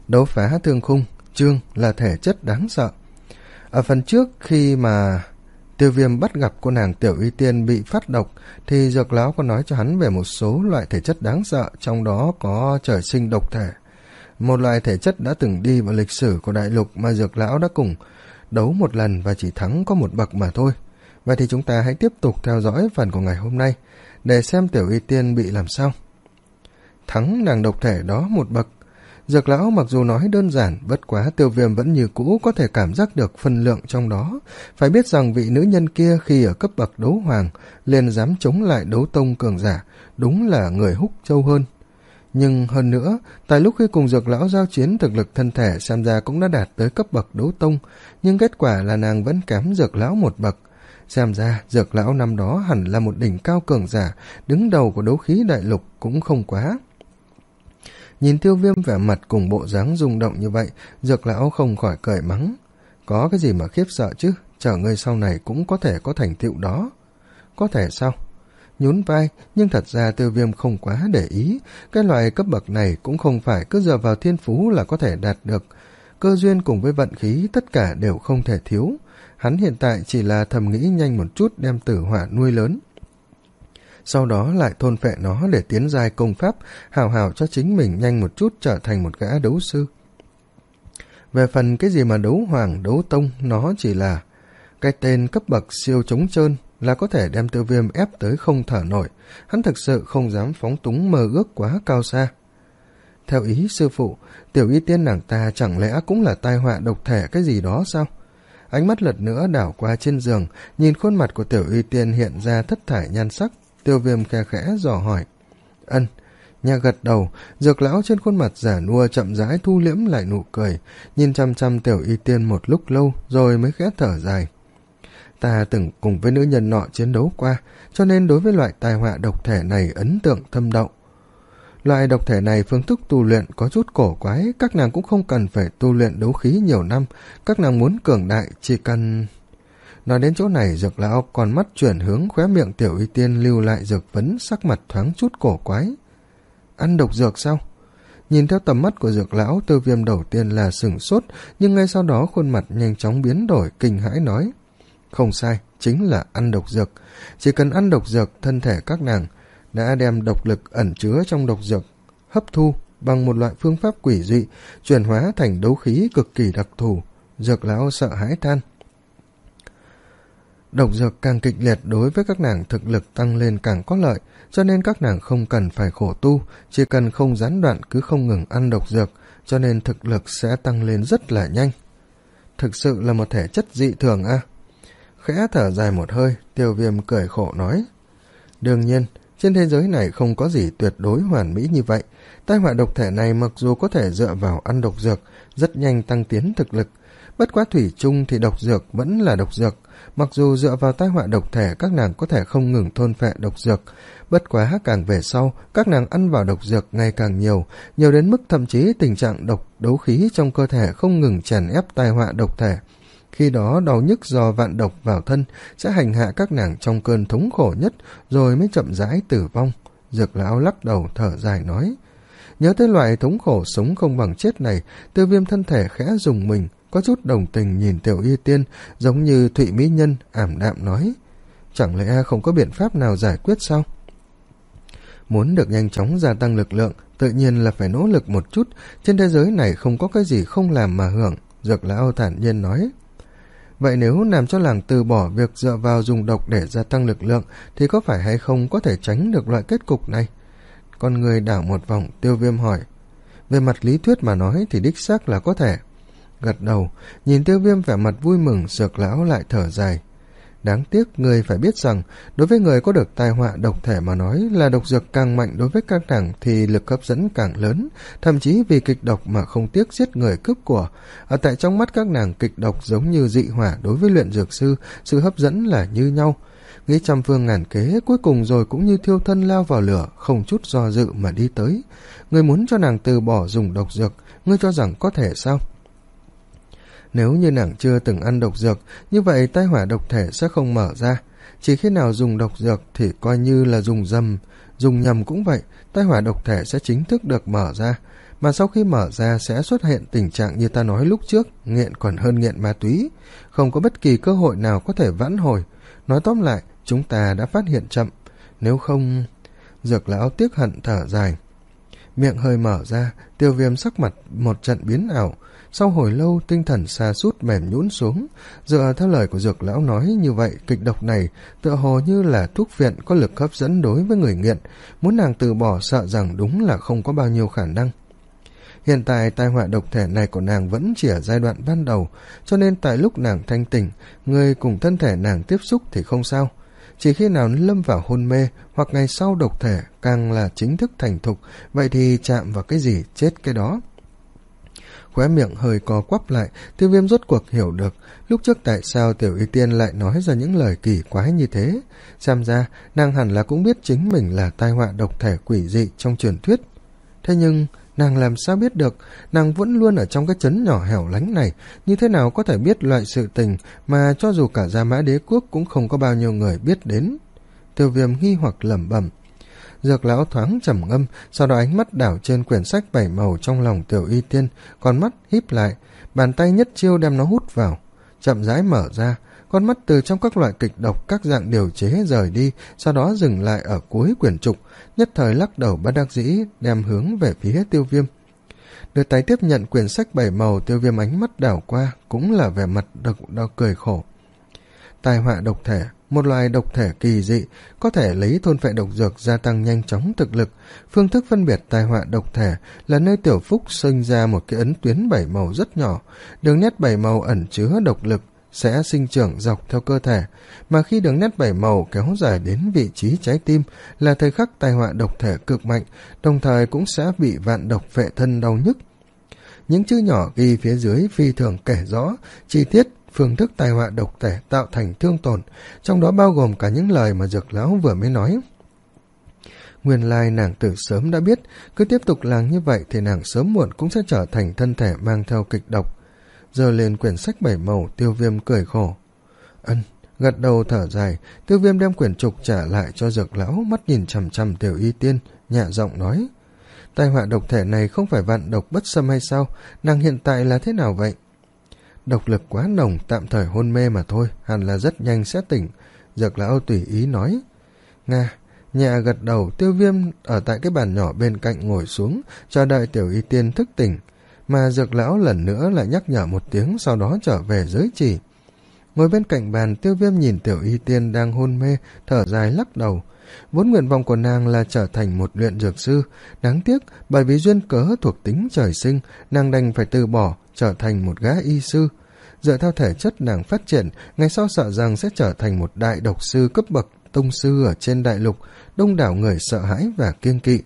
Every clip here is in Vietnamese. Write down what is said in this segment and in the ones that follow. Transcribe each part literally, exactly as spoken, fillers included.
Đấu phá thương khung, chương là thể chất đáng sợ. Ở phần trước khi mà Tiêu Viêm bắt gặp cô nàng Tiểu Y Tiên bị phát độc thì Dược Lão có nói cho hắn về một số loại thể chất đáng sợ, trong đó có trời sinh độc thể, một loại thể chất đã từng đi vào lịch sử của đại lục mà Dược Lão đã cùng đấu một lần và chỉ thắng có một bậc mà thôi. Vậy thì chúng ta hãy tiếp tục theo dõi phần của ngày hôm nay để xem Tiểu Y Tiên bị làm sao. Thắng nàng độc thể đó một bậc. Dược Lão mặc dù nói đơn giản, bất quá Tiêu Viêm vẫn như cũ có thể cảm giác được phân lượng trong đó. Phải biết rằng vị nữ nhân kia khi ở cấp bậc đấu hoàng liền dám chống lại đấu tông cường giả, đúng là người húc châu hơn. Nhưng hơn nữa, tại lúc khi cùng Dược Lão giao chiến, thực lực thân thể xem ra cũng đã đạt tới cấp bậc đấu tông, nhưng kết quả là nàng vẫn kém Dược Lão một bậc. Xem ra Dược Lão năm đó hẳn là một đỉnh cao cường giả, đứng đầu của đấu khí đại lục cũng không quá. Nhìn Tiêu Viêm vẻ mặt cùng bộ dáng rung động như vậy, Dược Lão không khỏi cười mắng. Có cái gì mà khiếp sợ chứ, chờ ngươi sau này cũng có thể có thành tựu đó. Có thể sao? Nhún vai, nhưng thật ra Tiêu Viêm không quá để ý. Cái loại cấp bậc này cũng không phải cứ dựa vào thiên phú là có thể đạt được. Cơ duyên cùng với vận khí tất cả đều không thể thiếu. Hắn hiện tại chỉ là thầm nghĩ nhanh một chút đem tử hỏa nuôi lớn, sau đó lại thôn phệ nó để tiến giai công pháp, hào hào cho chính mình nhanh một chút trở thành một gã đấu sư. Về phần cái gì mà đấu hoàng, đấu tông, nó chỉ là cái tên cấp bậc siêu trống trơn là có thể đem Tiêu Viêm ép tới không thở nổi. Hắn thực sự không dám phóng túng mơ ước quá cao xa. Theo ý sư phụ, Tiểu Y Tiên nàng ta chẳng lẽ cũng là tai họa độc thể cái gì đó sao? Ánh mắt lật nữa đảo qua trên giường, nhìn khuôn mặt của Tiểu Y Tiên hiện ra thất thải nhan sắc. Tiêu Viêm khe khẽ dò hỏi. Ân, nhà gật đầu. Dược Lão trên khuôn mặt giả nua chậm rãi thu liễm lại nụ cười, nhìn chăm chăm Tiểu Y Tiên một lúc lâu rồi mới khẽ thở dài. Ta từng cùng với nữ nhân nọ chiến đấu qua, cho nên đối với loại tai họa độc thể này ấn tượng thâm đậu. Loại độc thể này phương thức tu luyện có chút cổ quái, các nàng cũng không cần phải tu luyện đấu khí nhiều năm, các nàng muốn cường đại chỉ cần... Nói đến chỗ này, Dược Lão còn mắt chuyển hướng khóe miệng Tiểu Y Tiên lưu lại dược vấn, sắc mặt thoáng chút cổ quái. Ăn độc dược sao? Nhìn theo tầm mắt của Dược Lão, Tiêu Viêm đầu tiên là sửng sốt, nhưng ngay sau đó khuôn mặt nhanh chóng biến đổi, kinh hãi nói. Không sai, chính là ăn độc dược. Chỉ cần ăn độc dược, thân thể các nàng đã đem độc lực ẩn chứa trong độc dược hấp thu bằng một loại phương pháp quỷ dị, chuyển hóa thành đấu khí cực kỳ đặc thù. Dược Lão sợ hãi than. Độc dược càng kịch liệt đối với các nàng thực lực tăng lên càng có lợi, cho nên các nàng không cần phải khổ tu, chỉ cần không gián đoạn cứ không ngừng ăn độc dược, cho nên thực lực sẽ tăng lên rất là nhanh. Thực sự là một thể chất dị thường a. À? Khẽ thở dài một hơi, Tiêu Viêm cười khổ nói. Đương nhiên, trên thế giới này không có gì tuyệt đối hoàn mỹ như vậy. Tai họa độc thể này mặc dù có thể dựa vào ăn độc dược, rất nhanh tăng tiến thực lực. Bất quá thủy chung thì độc dược vẫn là độc dược. Mặc dù dựa vào tai họa độc thể các nàng có thể không ngừng thôn phệ độc dược, bất quá càng về sau các nàng ăn vào độc dược ngày càng nhiều, nhiều đến mức thậm chí tình trạng độc đấu khí trong cơ thể không ngừng chèn ép tai họa độc thể. Khi đó đau nhức do vạn độc vào thân sẽ hành hạ các nàng trong cơn thống khổ nhất, rồi mới chậm rãi tử vong. Dược Lão lắc đầu thở dài nói. Nhớ tới loại thống khổ sống không bằng chết này, Tiêu Viêm thân thể khẽ rùng mình, có chút đồng tình nhìn Tiểu Y Tiên, giống như Thụy Mỹ Nhân, ảm đạm nói. Chẳng lẽ không có biện pháp nào giải quyết sao? Muốn được nhanh chóng gia tăng lực lượng, tự nhiên là phải nỗ lực một chút, trên thế giới này không có cái gì không làm mà hưởng, Dược Lão thản nhiên nói. Vậy nếu làm cho làng từ bỏ việc dựa vào dùng độc để gia tăng lực lượng, thì có phải hay không có thể tránh được loại kết cục này? Con người đảo một vòng, Tiêu Viêm hỏi. Về mặt lý thuyết mà nói thì đích xác là có thể. Gật đầu, nhìn Tiêu Viêm vẻ mặt vui mừng, Dược Lão lại thở dài. Đáng tiếc người phải biết rằng, đối với người có được tai họa độc thể mà nói là độc dược càng mạnh đối với các nàng thì lực hấp dẫn càng lớn, thậm chí vì kịch độc mà không tiếc giết người cướp của. Ở tại trong mắt các nàng, kịch độc giống như dị hỏa đối với luyện dược sư, sự hấp dẫn là như nhau. Nghĩ trăm phương ngàn kế, cuối cùng rồi cũng như thiêu thân lao vào lửa, không chút do dự mà đi tới. Người muốn cho nàng từ bỏ dùng độc dược, ngươi cho rằng có thể sao? Nếu như nàng chưa từng ăn độc dược, như vậy tai họa độc thể sẽ không mở ra. Chỉ khi nào dùng độc dược thì coi như là dùng dầm, dùng nhầm cũng vậy, tai họa độc thể sẽ chính thức được mở ra. mà sau khi mở ra sẽ xuất hiện tình trạng như ta nói lúc trước, nghiện còn hơn nghiện ma túy, không có bất kỳ cơ hội nào có thể vãn hồi. Nói tóm lại, chúng ta đã phát hiện chậm, nếu không... Dược lão tiếc hận thở dài. Miệng hơi mở ra, Tiêu Viêm sắc mặt một trận biến ảo. Sau hồi lâu tinh thần sa sút mềm nhũn xuống. Dựa theo lời của dược lão nói như vậy, kịch độc này tựa hồ như là thuốc viện có lực hấp dẫn đối với người nghiện. Muốn nàng từ bỏ sợ rằng đúng là không có bao nhiêu khả năng. Hiện tại tai họa độc thể này của nàng vẫn chỉ ở giai đoạn ban đầu, cho nên tại lúc nàng thanh tỉnh, người cùng thân thể nàng tiếp xúc thì không sao. Chỉ khi nào lâm vào hôn mê hoặc ngày sau độc thể càng là chính thức thành thục, vậy thì chạm vào cái gì chết cái đó. Khóe miệng hơi co quắp lại, Tiêu Viêm rốt cuộc hiểu được lúc trước tại sao Tiểu Y Tiên lại nói ra những lời kỳ quái như thế. Xem ra nàng hẳn là cũng biết chính mình là tai họa độc thể quỷ dị trong truyền thuyết. Thế nhưng nàng làm sao biết được? Nàng vẫn luôn ở trong cái trấn nhỏ hẻo lánh này, như thế nào có thể biết loại sự tình mà cho dù cả Gia Mã Đế Quốc cũng không có bao nhiêu người biết đến. Tiêu Viêm nghi hoặc lẩm bẩm. Dược lão thoáng trầm ngâm, sau đó ánh mắt đảo trên quyển sách bảy màu trong lòng Tiểu Y Tiên, con mắt híp lại, bàn tay nhất chiêu đem nó hút vào, chậm rãi mở ra. Con mắt từ trong các loại kịch độc các dạng điều chế rời đi, sau đó dừng lại ở cuối quyển trục, nhất thời lắc đầu bất đắc dĩ đem hướng về phía Tiêu Viêm. Đưa tay tiếp nhận quyển sách bảy màu, Tiêu Viêm ánh mắt đảo qua, cũng là vẻ mặt độc đau cười khổ. Tai họa độc thể, một loài độc thể kỳ dị, có thể lấy thôn phệ độc dược gia tăng nhanh chóng thực lực. Phương thức phân biệt tai họa độc thể là nơi Tiểu Phúc sinh ra một cái ấn tuyến bảy màu rất nhỏ, đường nét bảy màu ẩn chứa độc lực sẽ sinh trưởng dọc theo cơ thể, mà khi đường nét bảy màu kéo dài đến vị trí trái tim là thời khắc tai họa độc thể cực mạnh, đồng thời cũng sẽ bị vạn độc phệ thân đau nhức. Những chữ nhỏ ghi phía dưới phi thường kể rõ chi tiết phương thức tai họa độc thể tạo thành thương tổn, trong đó bao gồm cả những lời mà dược lão vừa mới nói. Nguyên lai nàng từ sớm đã biết, cứ tiếp tục làm như vậy thì nàng sớm muộn cũng sẽ trở thành thân thể mang theo kịch độc. Giờ lên quyển sách bảy màu, Tiêu Viêm cười khổ. Ân, gật đầu thở dài, Tiêu Viêm đem quyển trục trả lại cho dược lão, mắt nhìn chằm chằm Tiểu Y Tiên, nhẹ giọng nói. Tai họa độc thể này không phải vạn độc bất xâm hay sao? Nàng hiện tại là thế nào vậy? Độc lực quá nồng, tạm thời hôn mê mà thôi, hẳn là rất nhanh sẽ tỉnh. Dược lão tùy ý nói. Nga, nhẹ gật đầu, Tiêu Viêm ở tại cái bàn nhỏ bên cạnh ngồi xuống, chờ đợi Tiểu Y Tiên thức tỉnh. Mà dược lão lần nữa lại nhắc nhở một tiếng, sau đó trở về giới chỉ. Ngồi bên cạnh bàn, Tiêu Viêm nhìn Tiểu Y Tiên đang hôn mê, thở dài lắc đầu. Vốn nguyện vọng của nàng là trở thành một luyện dược sư, đáng tiếc bởi vì duyên cớ thuộc tính trời sinh, nàng đành phải từ bỏ, trở thành một gã y sư. Dựa theo thể chất nàng phát triển, ngày sau sợ rằng sẽ trở thành một đại độc sư cấp bậc tông sư ở trên đại lục, đông đảo người sợ hãi và kiêng kỵ.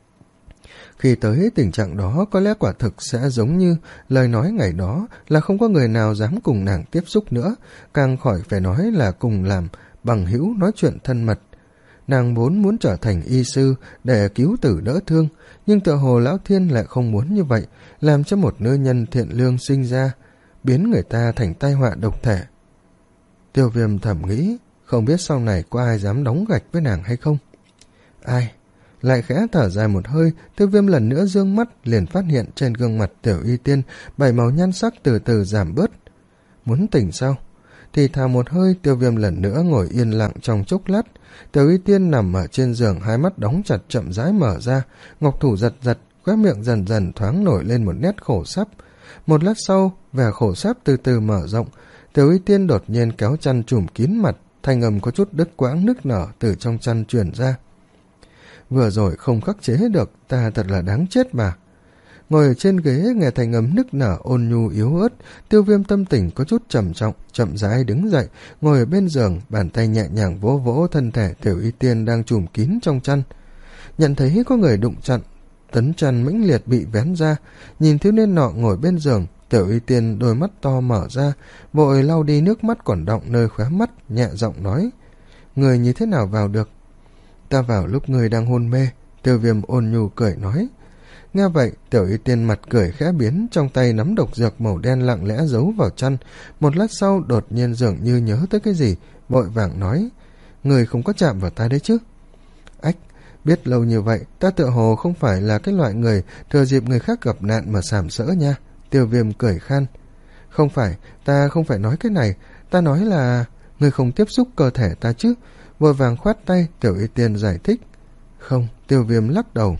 Khi tới tình trạng đó, có lẽ quả thực sẽ giống như lời nói ngày đó, là không có người nào dám cùng nàng tiếp xúc nữa, càng khỏi phải nói là cùng làm bằng hữu nói chuyện thân mật. Nàng vốn muốn trở thành y sư để cứu tử đỡ thương, nhưng tựa hồ Lão Thiên lại không muốn như vậy, làm cho một nữ nhân thiện lương sinh ra, biến người ta thành tai họa độc thể. Tiêu Viêm thầm nghĩ, không biết sau này có ai dám đóng gạch với nàng hay không. Ai? Lại khẽ thở dài một hơi, Tiêu Viêm lần nữa dương mắt liền phát hiện trên gương mặt Tiểu Y Tiên bảy màu nhan sắc từ từ giảm bớt. Muốn tỉnh sao? Thì thào một hơi, Tiêu Viêm lần nữa ngồi yên lặng trong chốc lát. Tiểu Y Tiên nằm ở trên giường, hai mắt đóng chặt chậm rãi mở ra, ngọc thủ giật giật, khóe miệng dần dần thoáng nổi lên một nét khổ sắp. Một lát sau, vẻ khổ sắp từ từ mở rộng, Tiểu Y Tiên đột nhiên kéo chăn trùm kín mặt, thanh âm có chút đứt quãng nức nở từ trong chăn truyền ra. Vừa rồi không khắc chế được, ta thật là đáng chết mà. Ngồi ở trên ghế nghe thanh âm nức nở ôn nhu yếu ớt, Tiêu Viêm tâm tình có chút trầm trọng, chậm rãi đứng dậy, ngồi ở bên giường, bàn tay nhẹ nhàng vỗ vỗ thân thể Tiểu Y Tiên đang trùm kín trong chăn. Nhận thấy có người đụng chặn, tấn chăn mãnh liệt bị vén ra, nhìn thiếu niên nọ ngồi bên giường, Tiểu Y Tiên đôi mắt to mở ra, vội lau đi nước mắt còn đọng nơi khóe mắt, nhẹ giọng nói: Người như thế nào vào được? Ta vào lúc người đang hôn mê. Tiêu Viêm ôn nhu cười nói. Nghe vậy, Tiểu Y Tiên mặt cười khẽ biến, trong tay nắm độc dược màu đen lặng lẽ giấu vào chăn. Một lát sau đột nhiên dường như nhớ tới cái gì, vội vàng nói: Người không có chạm vào ta đấy chứ? Ách, Biết lâu như vậy, ta tựa hồ không phải là cái loại người thừa dịp người khác gặp nạn mà sàm sỡ nha. Tiêu Viêm cười khan. Không phải, ta không phải nói cái này, ta nói là người không tiếp xúc cơ thể ta chứ. Vội vàng khoát tay, Tiểu Y Tiên giải thích. Không, Tiêu Viêm lắc đầu.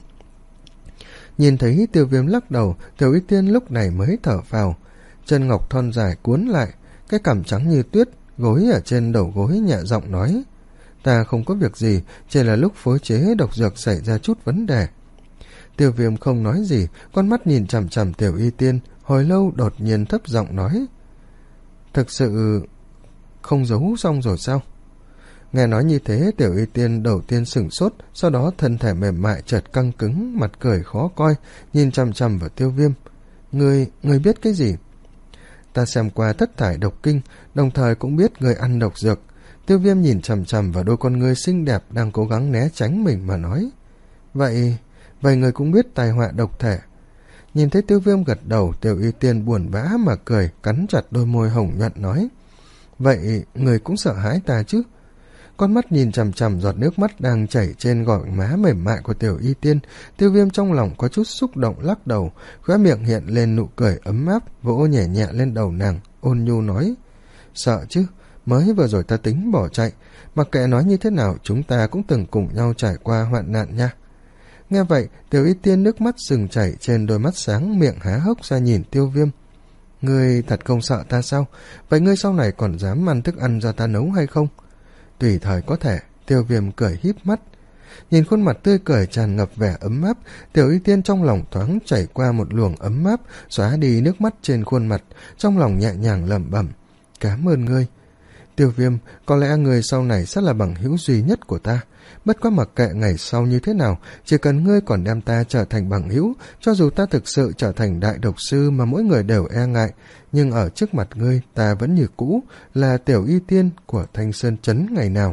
Nhìn thấy Tiêu Viêm lắc đầu, Tiểu Y Tiên lúc này mới thở phào. Chân ngọc thon dài cuốn lại, cái cằm trắng như tuyết, gối ở trên đầu gối nhẹ giọng nói. Ta không có việc gì, chỉ là lúc phối chế độc dược xảy ra chút vấn đề. Tiêu Viêm không nói gì, con mắt nhìn chằm chằm Tiểu Y Tiên, hồi lâu đột nhiên thấp giọng nói. Thực sự không giấu xong rồi sao? Nghe nói như thế, Tiểu Y Tiên đầu tiên sửng sốt, sau đó thân thể mềm mại chợt căng cứng, mặt cười khó coi, nhìn chằm chằm vào Tiêu Viêm. Ngươi, ngươi biết cái gì? Ta xem qua thất thải độc kinh, đồng thời cũng biết ngươi ăn độc dược. Tiêu Viêm nhìn chằm chằm vào đôi con ngươi xinh đẹp đang cố gắng né tránh mình mà nói. Vậy, vậy ngươi cũng biết tai họa độc thể. Nhìn thấy Tiêu Viêm gật đầu, Tiểu Y Tiên buồn bã mà cười, cắn chặt đôi môi hồng nhuận nói. Vậy, ngươi cũng sợ hãi ta chứ? Con mắt nhìn chằm chằm giọt nước mắt đang chảy trên gò má mềm mại của Tiểu Y Tiên, Tiêu Viêm trong lòng có chút xúc động lắc đầu, khóe miệng hiện lên nụ cười ấm áp, vỗ nhẹ nhẹ lên đầu nàng, ôn nhu nói. Sợ chứ, mới vừa rồi ta tính bỏ chạy, mặc kệ nói như thế nào chúng ta cũng từng cùng nhau trải qua hoạn nạn nha. Nghe vậy, Tiểu Y Tiên nước mắt sừng chảy trên đôi mắt sáng, miệng há hốc ra nhìn Tiêu Viêm. Ngươi thật không sợ ta sao? Vậy ngươi sau này còn dám ăn thức ăn do ta nấu hay không? Tùy thời có thể, Tiêu Viêm cười híp mắt. Nhìn khuôn mặt tươi cười tràn ngập vẻ ấm áp, Tiểu Y Tiên trong lòng thoáng chảy qua một luồng ấm áp, xóa đi nước mắt trên khuôn mặt, trong lòng nhẹ nhàng lẩm bẩm. Cảm ơn ngươi. Tiêu Viêm, có lẽ ngươi sau này sẽ là bằng hữu duy nhất của ta. Bất quá mặc kệ ngày sau như thế nào, chỉ cần ngươi còn đem ta trở thành bằng hữu, cho dù ta thực sự trở thành đại độc sư mà mỗi người đều e ngại, nhưng ở trước mặt ngươi ta vẫn như cũ, là Tiểu Y Tiên của Thanh Sơn Trấn ngày nào.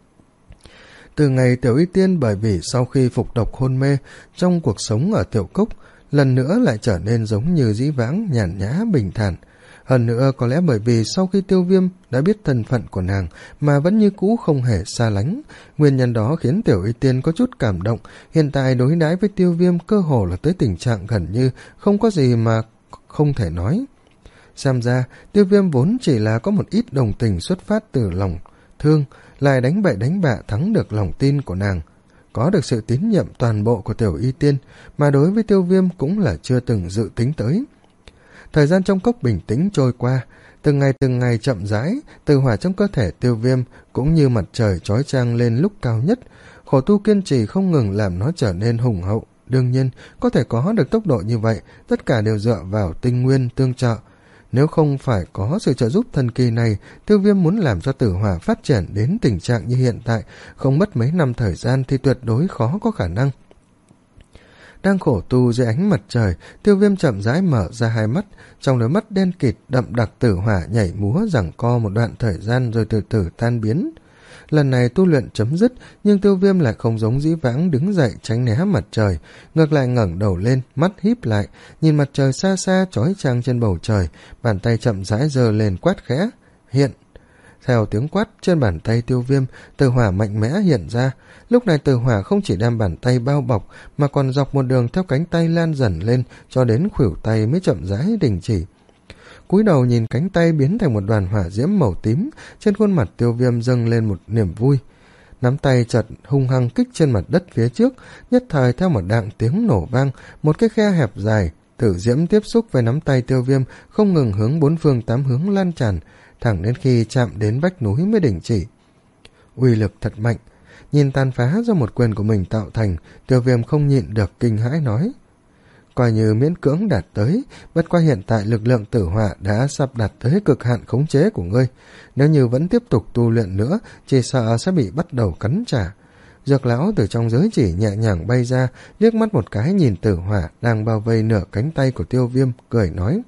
Từ ngày Tiểu Y Tiên bởi vì sau khi phục độc hôn mê, trong cuộc sống ở Tiểu Cốc, lần nữa lại trở nên giống như dĩ vãng, nhàn nhã, bình thản. Hơn nữa có lẽ bởi vì sau khi Tiêu Viêm đã biết thân phận của nàng mà vẫn như cũ không hề xa lánh, nguyên nhân đó khiến Tiểu Y Tiên có chút cảm động, hiện tại đối đãi với Tiêu Viêm cơ hồ là tới tình trạng gần như không có gì mà không thể nói. Xem ra, Tiêu Viêm vốn chỉ là có một ít đồng tình xuất phát từ lòng thương, lại đánh bậy đánh bạ thắng được lòng tin của nàng. Có được sự tín nhiệm toàn bộ của Tiểu Y Tiên, mà đối với Tiêu Viêm cũng là chưa từng dự tính tới. Thời gian trong cốc bình tĩnh trôi qua, từng ngày từng ngày chậm rãi, từ hỏa trong cơ thể Tiêu Viêm cũng như mặt trời chói chang lên lúc cao nhất, khổ tu kiên trì không ngừng làm nó trở nên hùng hậu. Đương nhiên, có thể có được tốc độ như vậy, tất cả đều dựa vào tinh nguyên tương trợ. Nếu không phải có sự trợ giúp thần kỳ này, Tiêu Viêm muốn làm cho tử hỏa phát triển đến tình trạng như hiện tại, không mất mấy năm thời gian thì tuyệt đối khó có khả năng. Đang khổ tu dưới ánh mặt trời, Tiêu Viêm chậm rãi mở ra hai mắt, trong đôi mắt đen kịt đậm đặc tử hỏa nhảy múa giằng co một đoạn thời gian rồi từ từ tan biến. Lần này tu luyện chấm dứt, nhưng Tiêu Viêm lại không giống dĩ vãng đứng dậy tránh né mặt trời, ngược lại ngẩng đầu lên, mắt híp lại, nhìn mặt trời xa xa chói chang trên bầu trời, bàn tay chậm rãi giơ lên quát khẽ, hiện. Theo tiếng quát trên bàn tay Tiêu Viêm, tử hỏa mạnh mẽ hiện ra. Lúc này tử hỏa không chỉ đem bàn tay bao bọc, mà còn dọc một đường theo cánh tay lan dần lên, cho đến khuỷu tay mới chậm rãi đình chỉ. Cúi đầu nhìn cánh tay biến thành một đoàn hỏa diễm màu tím, trên khuôn mặt Tiêu Viêm dâng lên một niềm vui. Nắm tay chợt hung hăng kích trên mặt đất phía trước, nhất thời theo một đạng tiếng nổ vang, một cái khe hẹp dài, tử diễm tiếp xúc với nắm tay Tiêu Viêm, không ngừng hướng bốn phương tám hướng lan tràn, thẳng đến khi chạm đến vách núi mới đình chỉ. Uy lực thật mạnh, nhìn tàn phá do một quyền của mình tạo thành, Tiêu Viêm không nhịn được kinh hãi nói. Coi như miễn cưỡng đạt tới, bất qua hiện tại lực lượng tử hỏa đã sắp đạt tới cực hạn khống chế của ngươi. Nếu như vẫn tiếp tục tu luyện nữa, chỉ sợ sẽ bị bắt đầu cắn trả. Dược lão từ trong giới chỉ nhẹ nhàng bay ra, liếc mắt một cái nhìn tử hỏa đang bao vây nửa cánh tay của Tiêu Viêm, cười nói.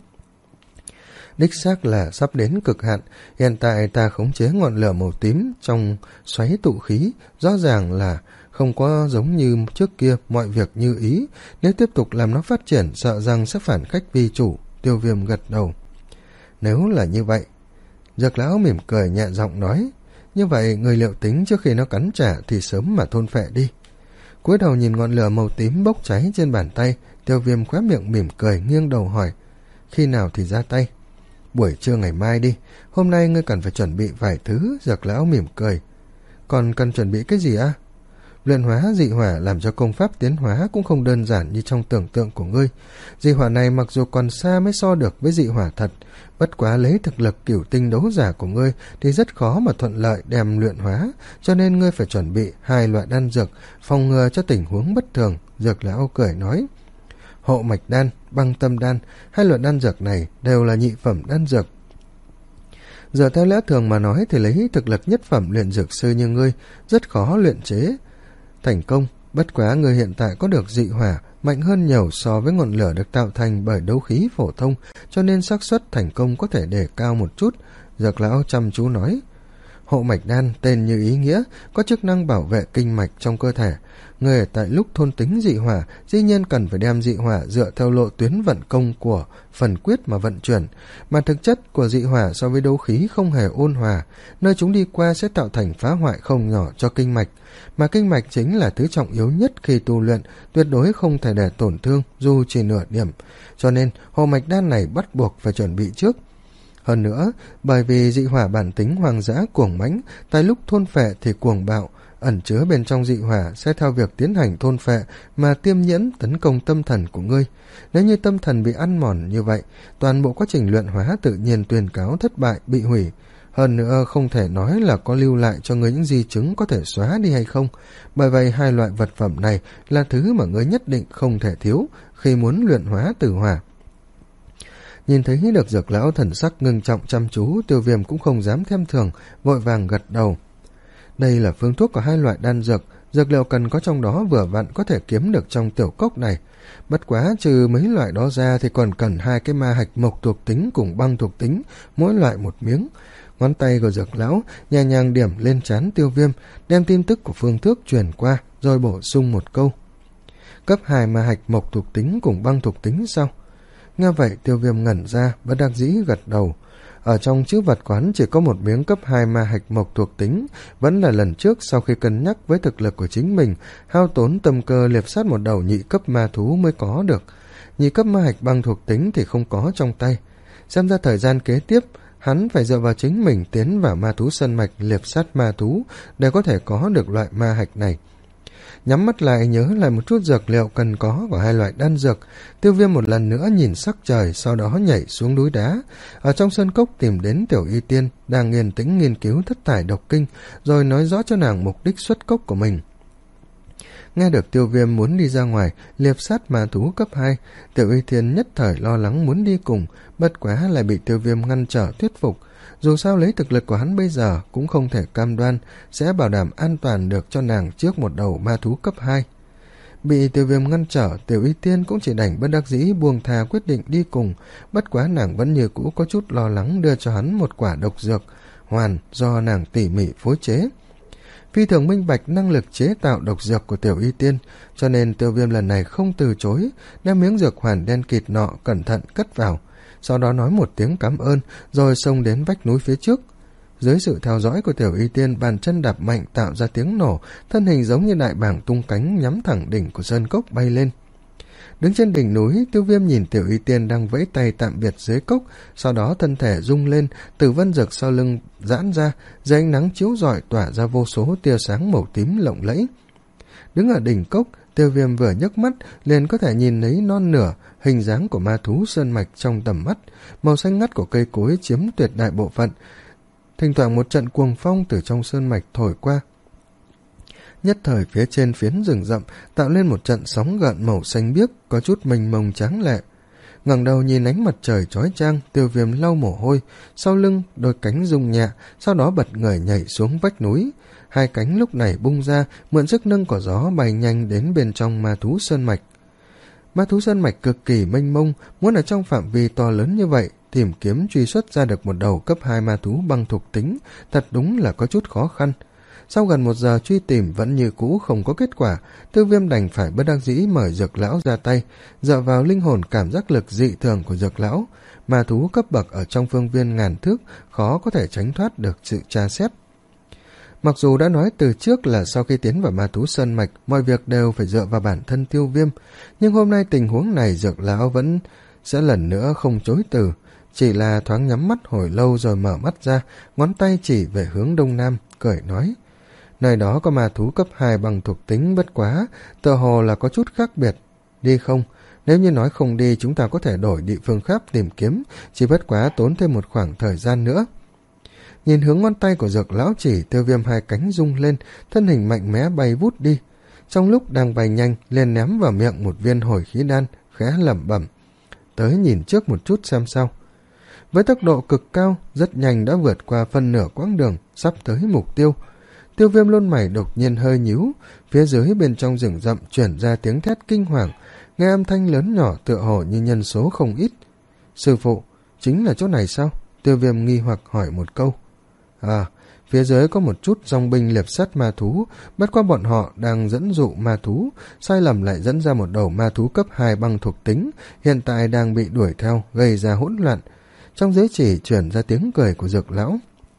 Đích xác là sắp đến cực hạn, hiện tại ta khống chế ngọn lửa màu tím trong xoáy tụ khí, rõ ràng là không có giống như trước kia mọi việc như ý, nếu tiếp tục làm nó phát triển sợ rằng sẽ phản khách vi chủ. Tiêu Viêm gật đầu. Nếu là như vậy, Dược lão mỉm cười nhẹ giọng nói, như vậy người liệu tính trước khi nó cắn trả thì sớm mà thôn phệ đi. Cúi đầu nhìn ngọn lửa màu tím bốc cháy trên bàn tay, Tiêu Viêm khóe miệng mỉm cười, nghiêng đầu hỏi: khi nào thì ra tay? Buổi trưa ngày mai đi, hôm nay ngươi cần phải chuẩn bị vài thứ. Dược lão mỉm cười: còn cần chuẩn bị cái gì á? Luyện hóa dị hỏa làm cho công pháp tiến hóa cũng không đơn giản như trong tưởng tượng của ngươi. Dị hỏa này mặc dù còn xa mới so được với dị hỏa thật, bất quá lấy thực lực cửu tinh đấu giả của ngươi thì rất khó mà thuận lợi đem luyện hóa, cho nên ngươi phải chuẩn bị hai loại đan dược phòng ngừa cho tình huống bất thường. Dược lão cười nói: hộ mạch đan, băng tâm đan, hai loại đan dược này đều là nhị phẩm đan dược. Giờ theo lẽ thường mà nói thì lấy thực lực nhất phẩm luyện dược sư như ngươi rất khó luyện chế thành công, bất quá ngươi hiện tại có được dị hỏa mạnh hơn nhiều so với ngọn lửa được tạo thành bởi đấu khí phổ thông, cho nên xác suất thành công có thể đề cao một chút. Dược lão chăm chú nói: hộ mạch đan tên như ý nghĩa, có chức năng bảo vệ kinh mạch trong cơ thể. Người ở tại lúc thôn tính dị hỏa dĩ nhiên cần phải đem dị hỏa dựa theo lộ tuyến vận công của phần quyết mà vận chuyển, mà thực chất của dị hỏa so với đấu khí không hề ôn hòa, nơi chúng đi qua sẽ tạo thành phá hoại không nhỏ cho kinh mạch, mà kinh mạch chính là thứ trọng yếu nhất khi tu luyện, tuyệt đối không thể để tổn thương dù chỉ nửa điểm, cho nên hộ mạch đan này bắt buộc phải chuẩn bị trước. Hơn nữa, bởi vì dị hỏa bản tính hoang dã cuồng mãnh, tại lúc thôn phệ thì cuồng bạo, ẩn chứa bên trong dị hỏa sẽ theo việc tiến hành thôn phệ mà tiêm nhiễm tấn công tâm thần của ngươi. Nếu như tâm thần bị ăn mòn như vậy, toàn bộ quá trình luyện hóa tự nhiên tuyên cáo thất bại, bị hủy. Hơn nữa không thể nói là có lưu lại cho ngươi những di chứng có thể xóa đi hay không. Bởi vậy hai loại vật phẩm này là thứ mà ngươi nhất định không thể thiếu khi muốn luyện hóa tử hỏa. Nhìn thấy được Dược lão thần sắc ngưng trọng chăm chú, Tiêu Viêm cũng không dám thêm thường, vội vàng gật đầu. Đây là phương thuốc của hai loại đan dược, dược liệu cần có trong đó vừa vặn có thể kiếm được trong tiểu cốc này. Bất quá trừ mấy loại đó ra thì còn cần hai cái ma hạch mộc thuộc tính cùng băng thuộc tính, mỗi loại một miếng. Ngón tay của Dược lão nhẹ nhàng điểm lên trán Tiêu Viêm, đem tin tức của phương thuốc truyền qua, rồi bổ sung một câu: cấp hai ma hạch mộc thuộc tính cùng băng thuộc tính sao? Nghe vậy Tiêu Viêm ngẩn ra, bất đắc dĩ gật đầu. Ở trong chữ vật quán chỉ có một miếng cấp hai ma hạch mộc thuộc tính, vẫn là lần trước sau khi cân nhắc với thực lực của chính mình, hao tốn tâm cơ liệp sát một đầu nhị cấp ma thú mới có được. Nhị cấp ma hạch băng thuộc tính thì không có trong tay. Xem ra thời gian kế tiếp, hắn phải dựa vào chính mình tiến vào ma thú sân mạch liệp sát ma thú để có thể có được loại ma hạch này. Nhắm mắt lại nhớ lại một chút dược liệu cần có của hai loại đan dược, Tiêu Viêm một lần nữa nhìn sắc trời, sau đó nhảy xuống núi đá, ở trong sân cốc tìm đến Tiểu Y Tiên đang yên tĩnh nghiên cứu thất thải độc kinh, rồi nói rõ cho nàng mục đích xuất cốc của mình. Nghe được Tiêu Viêm muốn đi ra ngoài liệp sát ma thú cấp hai, Tiểu Y Tiên nhất thời lo lắng muốn đi cùng, bất quá lại bị Tiêu Viêm ngăn trở thuyết phục. Dù sao lấy thực lực của hắn bây giờ cũng không thể cam đoan sẽ bảo đảm an toàn được cho nàng trước một đầu ma thú cấp hai. Bị Tiêu Viêm ngăn trở, Tiểu Y Tiên cũng chỉ đành bất đắc dĩ buông thà quyết định đi cùng, bất quá nàng vẫn như cũ có chút lo lắng đưa cho hắn một quả độc dược hoàn do nàng tỉ mỉ phối chế. Phi thường minh bạch năng lực chế tạo độc dược của Tiểu Y Tiên, cho nên Tiêu Viêm lần này không từ chối, đem miếng dược hoàn đen kịt nọ cẩn thận cất vào, sau đó nói một tiếng cảm ơn, rồi xông đến vách núi phía trước. Dưới sự theo dõi của Tiểu Y Tiên, bàn chân đạp mạnh tạo ra tiếng nổ, thân hình giống như đại bàng tung cánh nhắm thẳng đỉnh của sơn cốc bay lên. Đứng trên đỉnh núi, Tiêu Viêm nhìn Tiểu Y Tiên đang vẫy tay tạm biệt dưới cốc, sau đó thân thể rung lên, tử vân dược sau lưng giãn ra, dưới ánh nắng chiếu rọi tỏa ra vô số tia sáng màu tím lộng lẫy. Đứng ở đỉnh cốc, Tiêu Viêm vừa nhấc mắt liền có thể nhìn thấy non nửa hình dáng của ma thú sơn mạch trong tầm mắt, màu xanh ngắt của cây cối chiếm tuyệt đại bộ phận. Thỉnh thoảng một trận cuồng phong từ trong sơn mạch thổi qua, nhất thời phía trên phiến rừng rậm tạo lên một trận sóng gợn màu xanh biếc có chút mênh mông tráng lệ. Ngẩng đầu nhìn ánh mặt trời chói chang, Tiêu Viêm lau mồ hôi, sau lưng đôi cánh rung nhẹ, sau đó bật người nhảy xuống vách núi. Hai cánh lúc này bung ra, mượn sức nâng của gió bay nhanh đến bên trong ma thú sơn mạch. Ma thú sơn mạch cực kỳ mênh mông, muốn ở trong phạm vi to lớn như vậy tìm kiếm truy xuất ra được một đầu cấp hai ma thú băng thuộc tính, thật đúng là có chút khó khăn. Sau gần một giờ truy tìm vẫn như cũ không có kết quả, Tiêu Viêm đành phải bất đắc dĩ mời Dược lão ra tay, dựa vào linh hồn cảm giác lực dị thường của Dược lão, ma thú cấp bậc ở trong phương viên ngàn thước khó có thể tránh thoát được sự tra xét. Mặc dù đã nói từ trước là sau khi tiến vào ma thú sơn mạch, mọi việc đều phải dựa vào bản thân Tiêu Viêm, nhưng hôm nay tình huống này Dược lão vẫn sẽ lần nữa không chối từ, chỉ là thoáng nhắm mắt hồi lâu rồi mở mắt ra, ngón tay chỉ về hướng đông nam, cười nói: nơi đó có ma thú cấp hai bằng thuộc tính, bất quá tựa hồ là có chút khác biệt. Đi không? Nếu như nói không đi, chúng ta có thể đổi địa phương khác tìm kiếm, chỉ bất quá tốn thêm một khoảng thời gian nữa. Nhìn hướng ngón tay của Dược lão chỉ, Tiêu Viêm hai cánh rung lên, thân hình mạnh mẽ bay vút đi. Trong lúc đang bay nhanh, liền ném vào miệng một viên hồi khí đan, khẽ lẩm bẩm: tới nhìn trước một chút xem sao. Với tốc độ cực cao, rất nhanh đã vượt qua phân nửa quãng đường, sắp tới mục tiêu. Tiêu Viêm lông mày đột nhiên hơi nhíu, phía dưới bên trong rừng rậm chuyển ra tiếng thét kinh hoàng, nghe âm thanh lớn nhỏ tựa hồ như nhân số không ít. Sư phụ, chính là chỗ này sao? Tiêu Viêm nghi hoặc hỏi một câu. À, phía dưới có một chút dòng binh liệp sắt ma thú, bất qua bọn họ đang dẫn dụ ma thú, sai lầm lại dẫn ra một đầu ma thú cấp hai băng thuộc tính, hiện tại đang bị đuổi theo, gây ra hỗn loạn. Trong giới chỉ chuyển ra tiếng cười của Dược lão.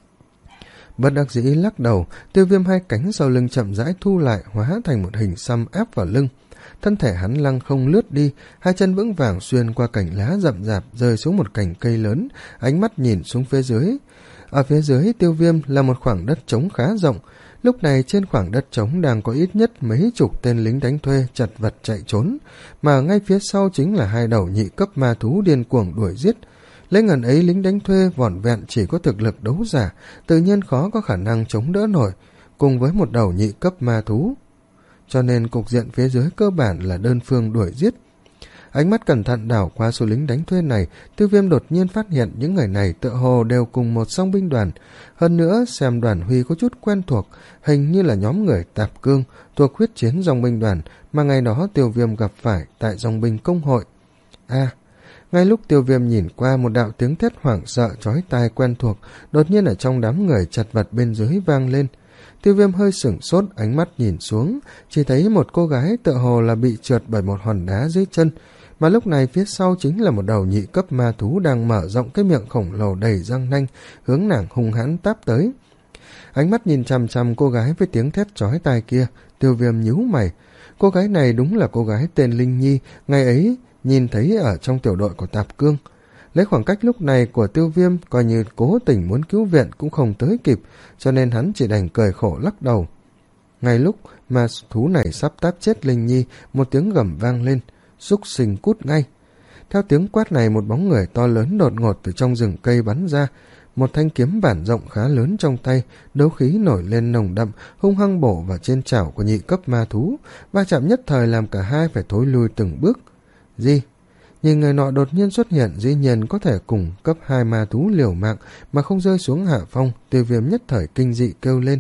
Bất đắc dĩ lắc đầu, Tiêu Viêm hai cánh sau lưng chậm rãi thu lại, hóa thành một hình xăm áp vào lưng. Thân thể hắn lăng không lướt đi, hai chân vững vàng xuyên qua cành lá rậm rạp, rơi xuống một cành cây lớn, ánh mắt nhìn xuống phía dưới. Ở phía dưới Tiêu Viêm là một khoảng đất trống khá rộng. Lúc này trên khoảng đất trống đang có ít nhất mấy chục tên lính đánh thuê chật vật chạy trốn, mà ngay phía sau chính là hai đầu nhị cấp ma thú điên cuồng đuổi giết. Lấy ngần ấy lính đánh thuê vỏn vẹn chỉ có thực lực đấu giả, tự nhiên khó có khả năng chống đỡ nổi, cùng với một đầu nhị cấp ma thú. Cho nên cục diện phía dưới cơ bản là đơn phương đuổi giết. Ánh mắt cẩn thận đảo qua số lính đánh thuê này, Tiêu Viêm đột nhiên phát hiện những người này tựa hồ đều cùng một song binh đoàn. Hơn nữa, xem đoàn huy có chút quen thuộc, hình như là nhóm người Tạp Cương, thuộc huyết chiến dòng binh đoàn mà ngày đó Tiêu Viêm gặp phải tại dòng binh công hội. À, ngay lúc Tiêu Viêm nhìn qua, một đạo tiếng thét hoảng sợ chói tai quen thuộc đột nhiên ở trong đám người chật vật bên dưới vang lên. Tiêu Viêm hơi sửng sốt, ánh mắt nhìn xuống, chỉ thấy một cô gái tựa hồ là bị trượt bởi một hòn đá dưới chân, mà lúc này phía sau chính là một đầu nhị cấp ma thú đang mở rộng cái miệng khổng lồ đầy răng nanh, hướng nàng hung hãn táp tới. Ánh mắt nhìn chằm chằm cô gái với tiếng thét chói tai kia, Tiêu Viêm nhíu mày. Cô gái này đúng là cô gái tên Linh Nhi, ngày ấy nhìn thấy ở trong tiểu đội của Tạp Cương. Lấy khoảng cách lúc này của Tiêu Viêm, coi như cố tình muốn cứu viện cũng không tới kịp, cho nên hắn chỉ đành cười khổ lắc đầu. Ngay lúc mà thú này sắp táp chết Linh Nhi, một tiếng gầm vang lên, súc sinh cút ngay. Theo tiếng quát này, một bóng người to lớn đột ngột từ trong rừng cây bắn ra, một thanh kiếm bản rộng khá lớn trong tay, đấu khí nổi lên nồng đậm, hung hăng bổ vào trên chảo của nhị cấp ma thú, va chạm nhất thời làm cả hai phải thối lui từng bước. Gì? Nhìn người nọ đột nhiên xuất hiện, dĩ nhiên có thể cùng cấp hai ma thú liều mạng mà không rơi xuống hạ phong. Tiêu Viêm nhất thời kinh dị kêu lên.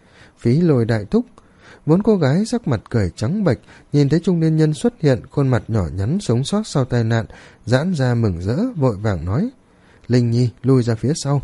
Phí Lôi đại thúc. Vốn cô gái sắc mặt cười trắng bệch, nhìn thấy trung niên nhân xuất hiện, khuôn mặt nhỏ nhắn sống sót sau tai nạn, giãn ra mừng rỡ, vội vàng nói: Linh Nhi, lui ra phía sau.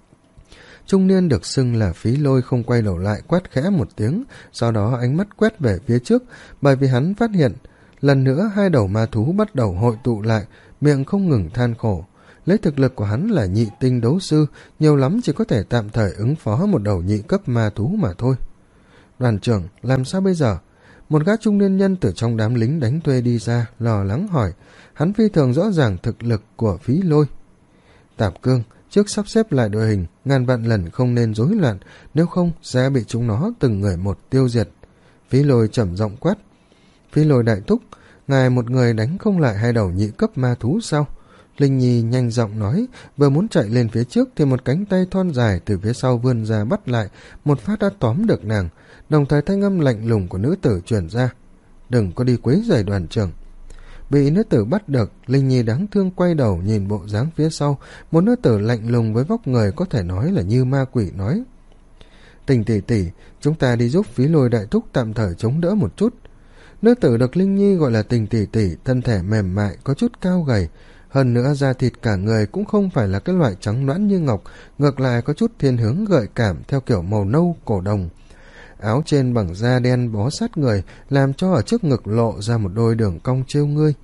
Trung niên được xưng là Phí Lôi không quay đầu lại, quát khẽ một tiếng, sau đó ánh mắt quét về phía trước, bởi vì hắn phát hiện lần nữa hai đầu ma thú bắt đầu hội tụ lại, miệng không ngừng than khổ. Lấy thực lực của hắn là nhị tinh đấu sư, nhiều lắm chỉ có thể tạm thời ứng phó một đầu nhị cấp ma thú mà thôi. Đoàn trưởng, làm sao bây giờ? Một gã trung niên nhân từ trong đám lính đánh thuê đi ra, lo lắng hỏi. Hắn phi thường rõ ràng thực lực của Phí Lôi. Tạp Cương, trước sắp xếp lại đội hình, ngàn vạn lần không nên rối loạn, nếu không sẽ bị chúng nó từng người một tiêu diệt. Phí Lôi trầm giọng quát. Phí Lôi đại thúc, ngài một người đánh không lại hai đầu nhị cấp ma thú sao? Linh Nhi nhanh giọng nói, vừa muốn chạy lên phía trước thì một cánh tay thon dài từ phía sau vươn ra bắt lại, một phát đã tóm được nàng, đồng thời thanh âm lạnh lùng của nữ tử truyền ra. Đừng có đi quấy rầy đoàn trưởng. Bị nữ tử bắt được, Linh Nhi đáng thương quay đầu nhìn bộ dáng phía sau, một nữ tử lạnh lùng với vóc người có thể nói là như ma quỷ nói. Tình tỷ tỷ, chúng ta đi giúp Phí Lôi đại thúc tạm thời chống đỡ một chút. Nữ tử được Linh Nhi gọi là Tình tỷ tỷ, thân thể mềm mại, có chút cao gầy, hơn nữa da thịt cả người cũng không phải là cái loại trắng nõn như ngọc, ngược lại có chút thiên hướng gợi cảm theo kiểu màu nâu cổ đồng. Áo trên bằng da đen bó sát người, làm cho ở trước ngực lộ ra một đôi đường cong trêu ngươi.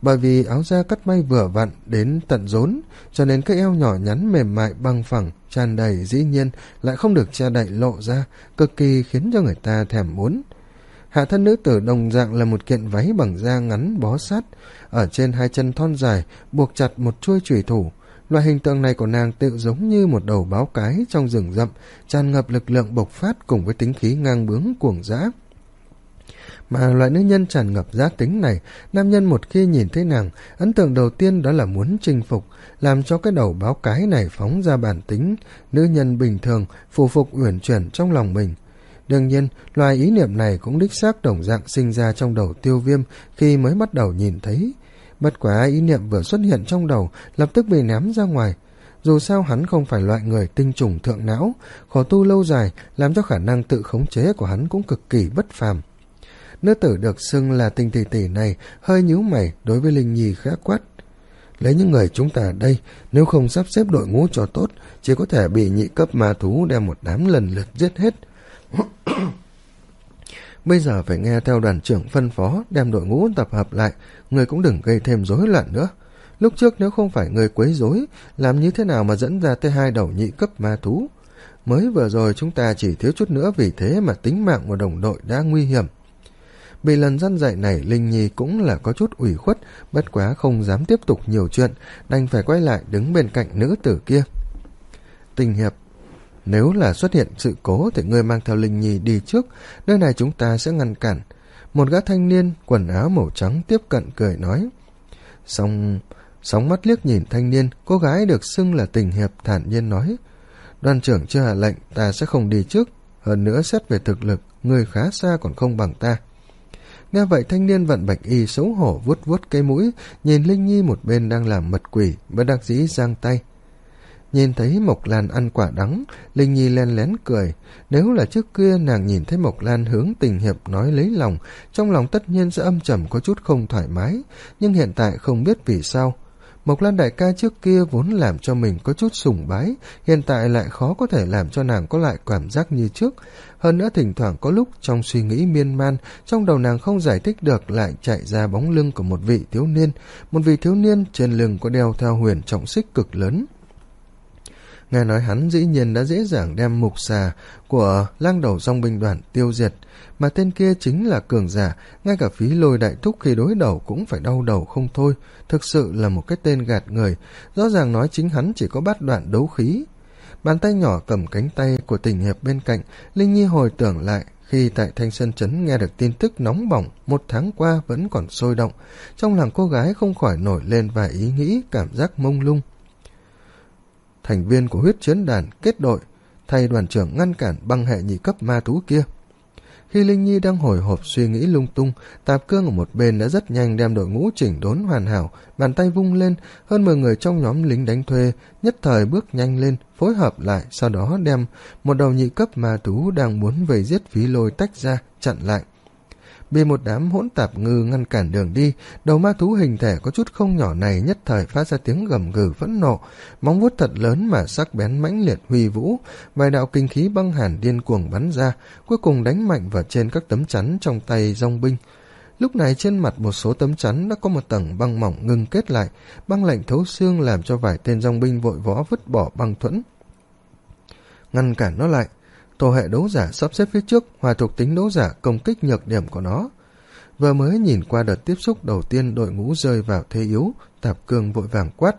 Bởi vì áo da cắt may vừa vặn đến tận rốn, cho nên cái eo nhỏ nhắn mềm mại bằng phẳng tràn đầy dĩ nhiên lại không được che đậy lộ ra, cực kỳ khiến cho người ta thèm muốn. Hạ thân nữ tử đồng dạng là một kiện váy bằng da ngắn bó sát, ở trên hai chân thon dài buộc chặt một chuôi chùy thủ. Loại hình tượng này của nàng tự giống như một đầu báo cái trong rừng rậm, tràn ngập lực lượng bộc phát cùng với tính khí ngang bướng cuồng dã. Mà loại nữ nhân tràn ngập giá tính này, nam nhân một khi nhìn thấy nàng, ấn tượng đầu tiên đó là muốn chinh phục, làm cho cái đầu báo cái này phóng ra bản tính nữ nhân bình thường, phù phục uyển chuyển trong lòng mình. Đương nhiên, loài ý niệm này cũng đích xác đồng dạng sinh ra trong đầu Tiêu Viêm khi mới bắt đầu nhìn thấy. Bất quá ý niệm vừa xuất hiện trong đầu, lập tức bị ném ra ngoài. Dù sao hắn không phải loại người tinh trùng thượng não, khổ tu lâu dài làm cho khả năng tự khống chế của hắn cũng cực kỳ bất phàm. Nữ tử được xưng là Tình tỷ tỷ này hơi nhíu mày đối với Linh Nhi khẽ quát. Lấy những người chúng ta ở đây, nếu không sắp xếp đội ngũ cho tốt, chỉ có thể bị nhị cấp ma thú đem một đám lần lượt giết hết. Bây giờ phải nghe theo đoàn trưởng phân phó đem đội ngũ tập hợp lại, người cũng đừng gây thêm rối loạn nữa. Lúc trước nếu không phải người quấy rối, làm như thế nào mà dẫn ra tới hai đầu nhị cấp ma thú? Mới vừa rồi chúng ta chỉ thiếu chút nữa, vì thế mà tính mạng của đồng đội đã nguy hiểm. Bị lần răn dạy này, Linh Nhi cũng là có chút ủy khuất, bất quá không dám tiếp tục nhiều chuyện, đành phải quay lại đứng bên cạnh nữ tử kia. Tình hiệp, nếu là xuất hiện sự cố thì ngươi mang theo Linh Nhi đi trước, nơi này chúng ta sẽ ngăn cản. Một gã thanh niên quần áo màu trắng tiếp cận cười nói. Xong sóng mắt liếc nhìn thanh niên, cô gái được xưng là Tình hiệp thản nhiên nói. Đoàn trưởng chưa hạ lệnh, ta sẽ không đi trước, hơn nữa xét về thực lực, người khá xa còn không bằng ta. Nghe vậy thanh niên vận bạch y xấu hổ vuốt vuốt cái mũi, nhìn Linh Nhi một bên đang làm mật quỷ, bất đắc dĩ giang tay. Nhìn thấy Mộc Lan ăn quả đắng, Linh Nhi len lén cười. Nếu là trước kia nàng nhìn thấy Mộc Lan hướng Tình hiệp nói lấy lòng, trong lòng tất nhiên sẽ âm trầm có chút không thoải mái, nhưng hiện tại không biết vì sao. Mộc Lan đại ca trước kia vốn làm cho mình có chút sùng bái, hiện tại lại khó có thể làm cho nàng có lại cảm giác như trước. Hơn nữa thỉnh thoảng có lúc trong suy nghĩ miên man, trong đầu nàng không giải thích được lại chạy ra bóng lưng của một vị thiếu niên, một vị thiếu niên trên lưng có đeo theo huyền trọng xích cực lớn. Nghe nói hắn dĩ nhiên đã dễ dàng đem mục xà của lang đầu dòng binh đoàn tiêu diệt, mà tên kia chính là cường giả, ngay cả Phí Lôi đại thúc khi đối đầu cũng phải đau đầu không thôi, thực sự là một cái tên gạt người, rõ ràng nói chính hắn chỉ có bát đoạn đấu khí. Bàn tay nhỏ cầm cánh tay của Tình hiệp bên cạnh, Linh Nhi hồi tưởng lại khi tại Thanh Sơn Trấn nghe được tin tức nóng bỏng một tháng qua vẫn còn sôi động, trong lòng cô gái không khỏi nổi lên vài ý nghĩ, cảm giác mông lung. Thành viên của huyết chiến đàn kết đội thay đoàn trưởng ngăn cản băng hệ nhị cấp ma thú kia. Khi Linh Nhi đang hồi hộp suy nghĩ lung tung, Tạp Cương ở một bên đã rất nhanh đem đội ngũ chỉnh đốn hoàn hảo, bàn tay vung lên, hơn mười người trong nhóm lính đánh thuê nhất thời bước nhanh lên, phối hợp lại, sau đó đem một đầu nhị cấp ma thú đang muốn vây giết Phí Lôi tách ra, chặn lại. Bị một đám hỗn tạp ngư ngăn cản đường đi, đầu ma thú hình thể có chút không nhỏ này nhất thời phát ra tiếng gầm gừ phẫn nộ, móng vuốt thật lớn mà sắc bén mãnh liệt huy vũ, vài đạo kinh khí băng hàn điên cuồng bắn ra, cuối cùng đánh mạnh vào trên các tấm chắn trong tay dòng binh. Lúc này trên mặt một số tấm chắn đã có một tầng băng mỏng ngưng kết lại, băng lạnh thấu xương làm cho vài tên dòng binh vội võ vứt bỏ băng thuẫn, ngăn cản nó lại. Tổ hệ đấu giả sắp xếp phía trước, hòa thuộc tính đấu giả công kích nhược điểm của nó. Vừa mới nhìn qua đợt tiếp xúc đầu tiên đội ngũ rơi vào thế yếu, Tạp Cương vội vàng quát.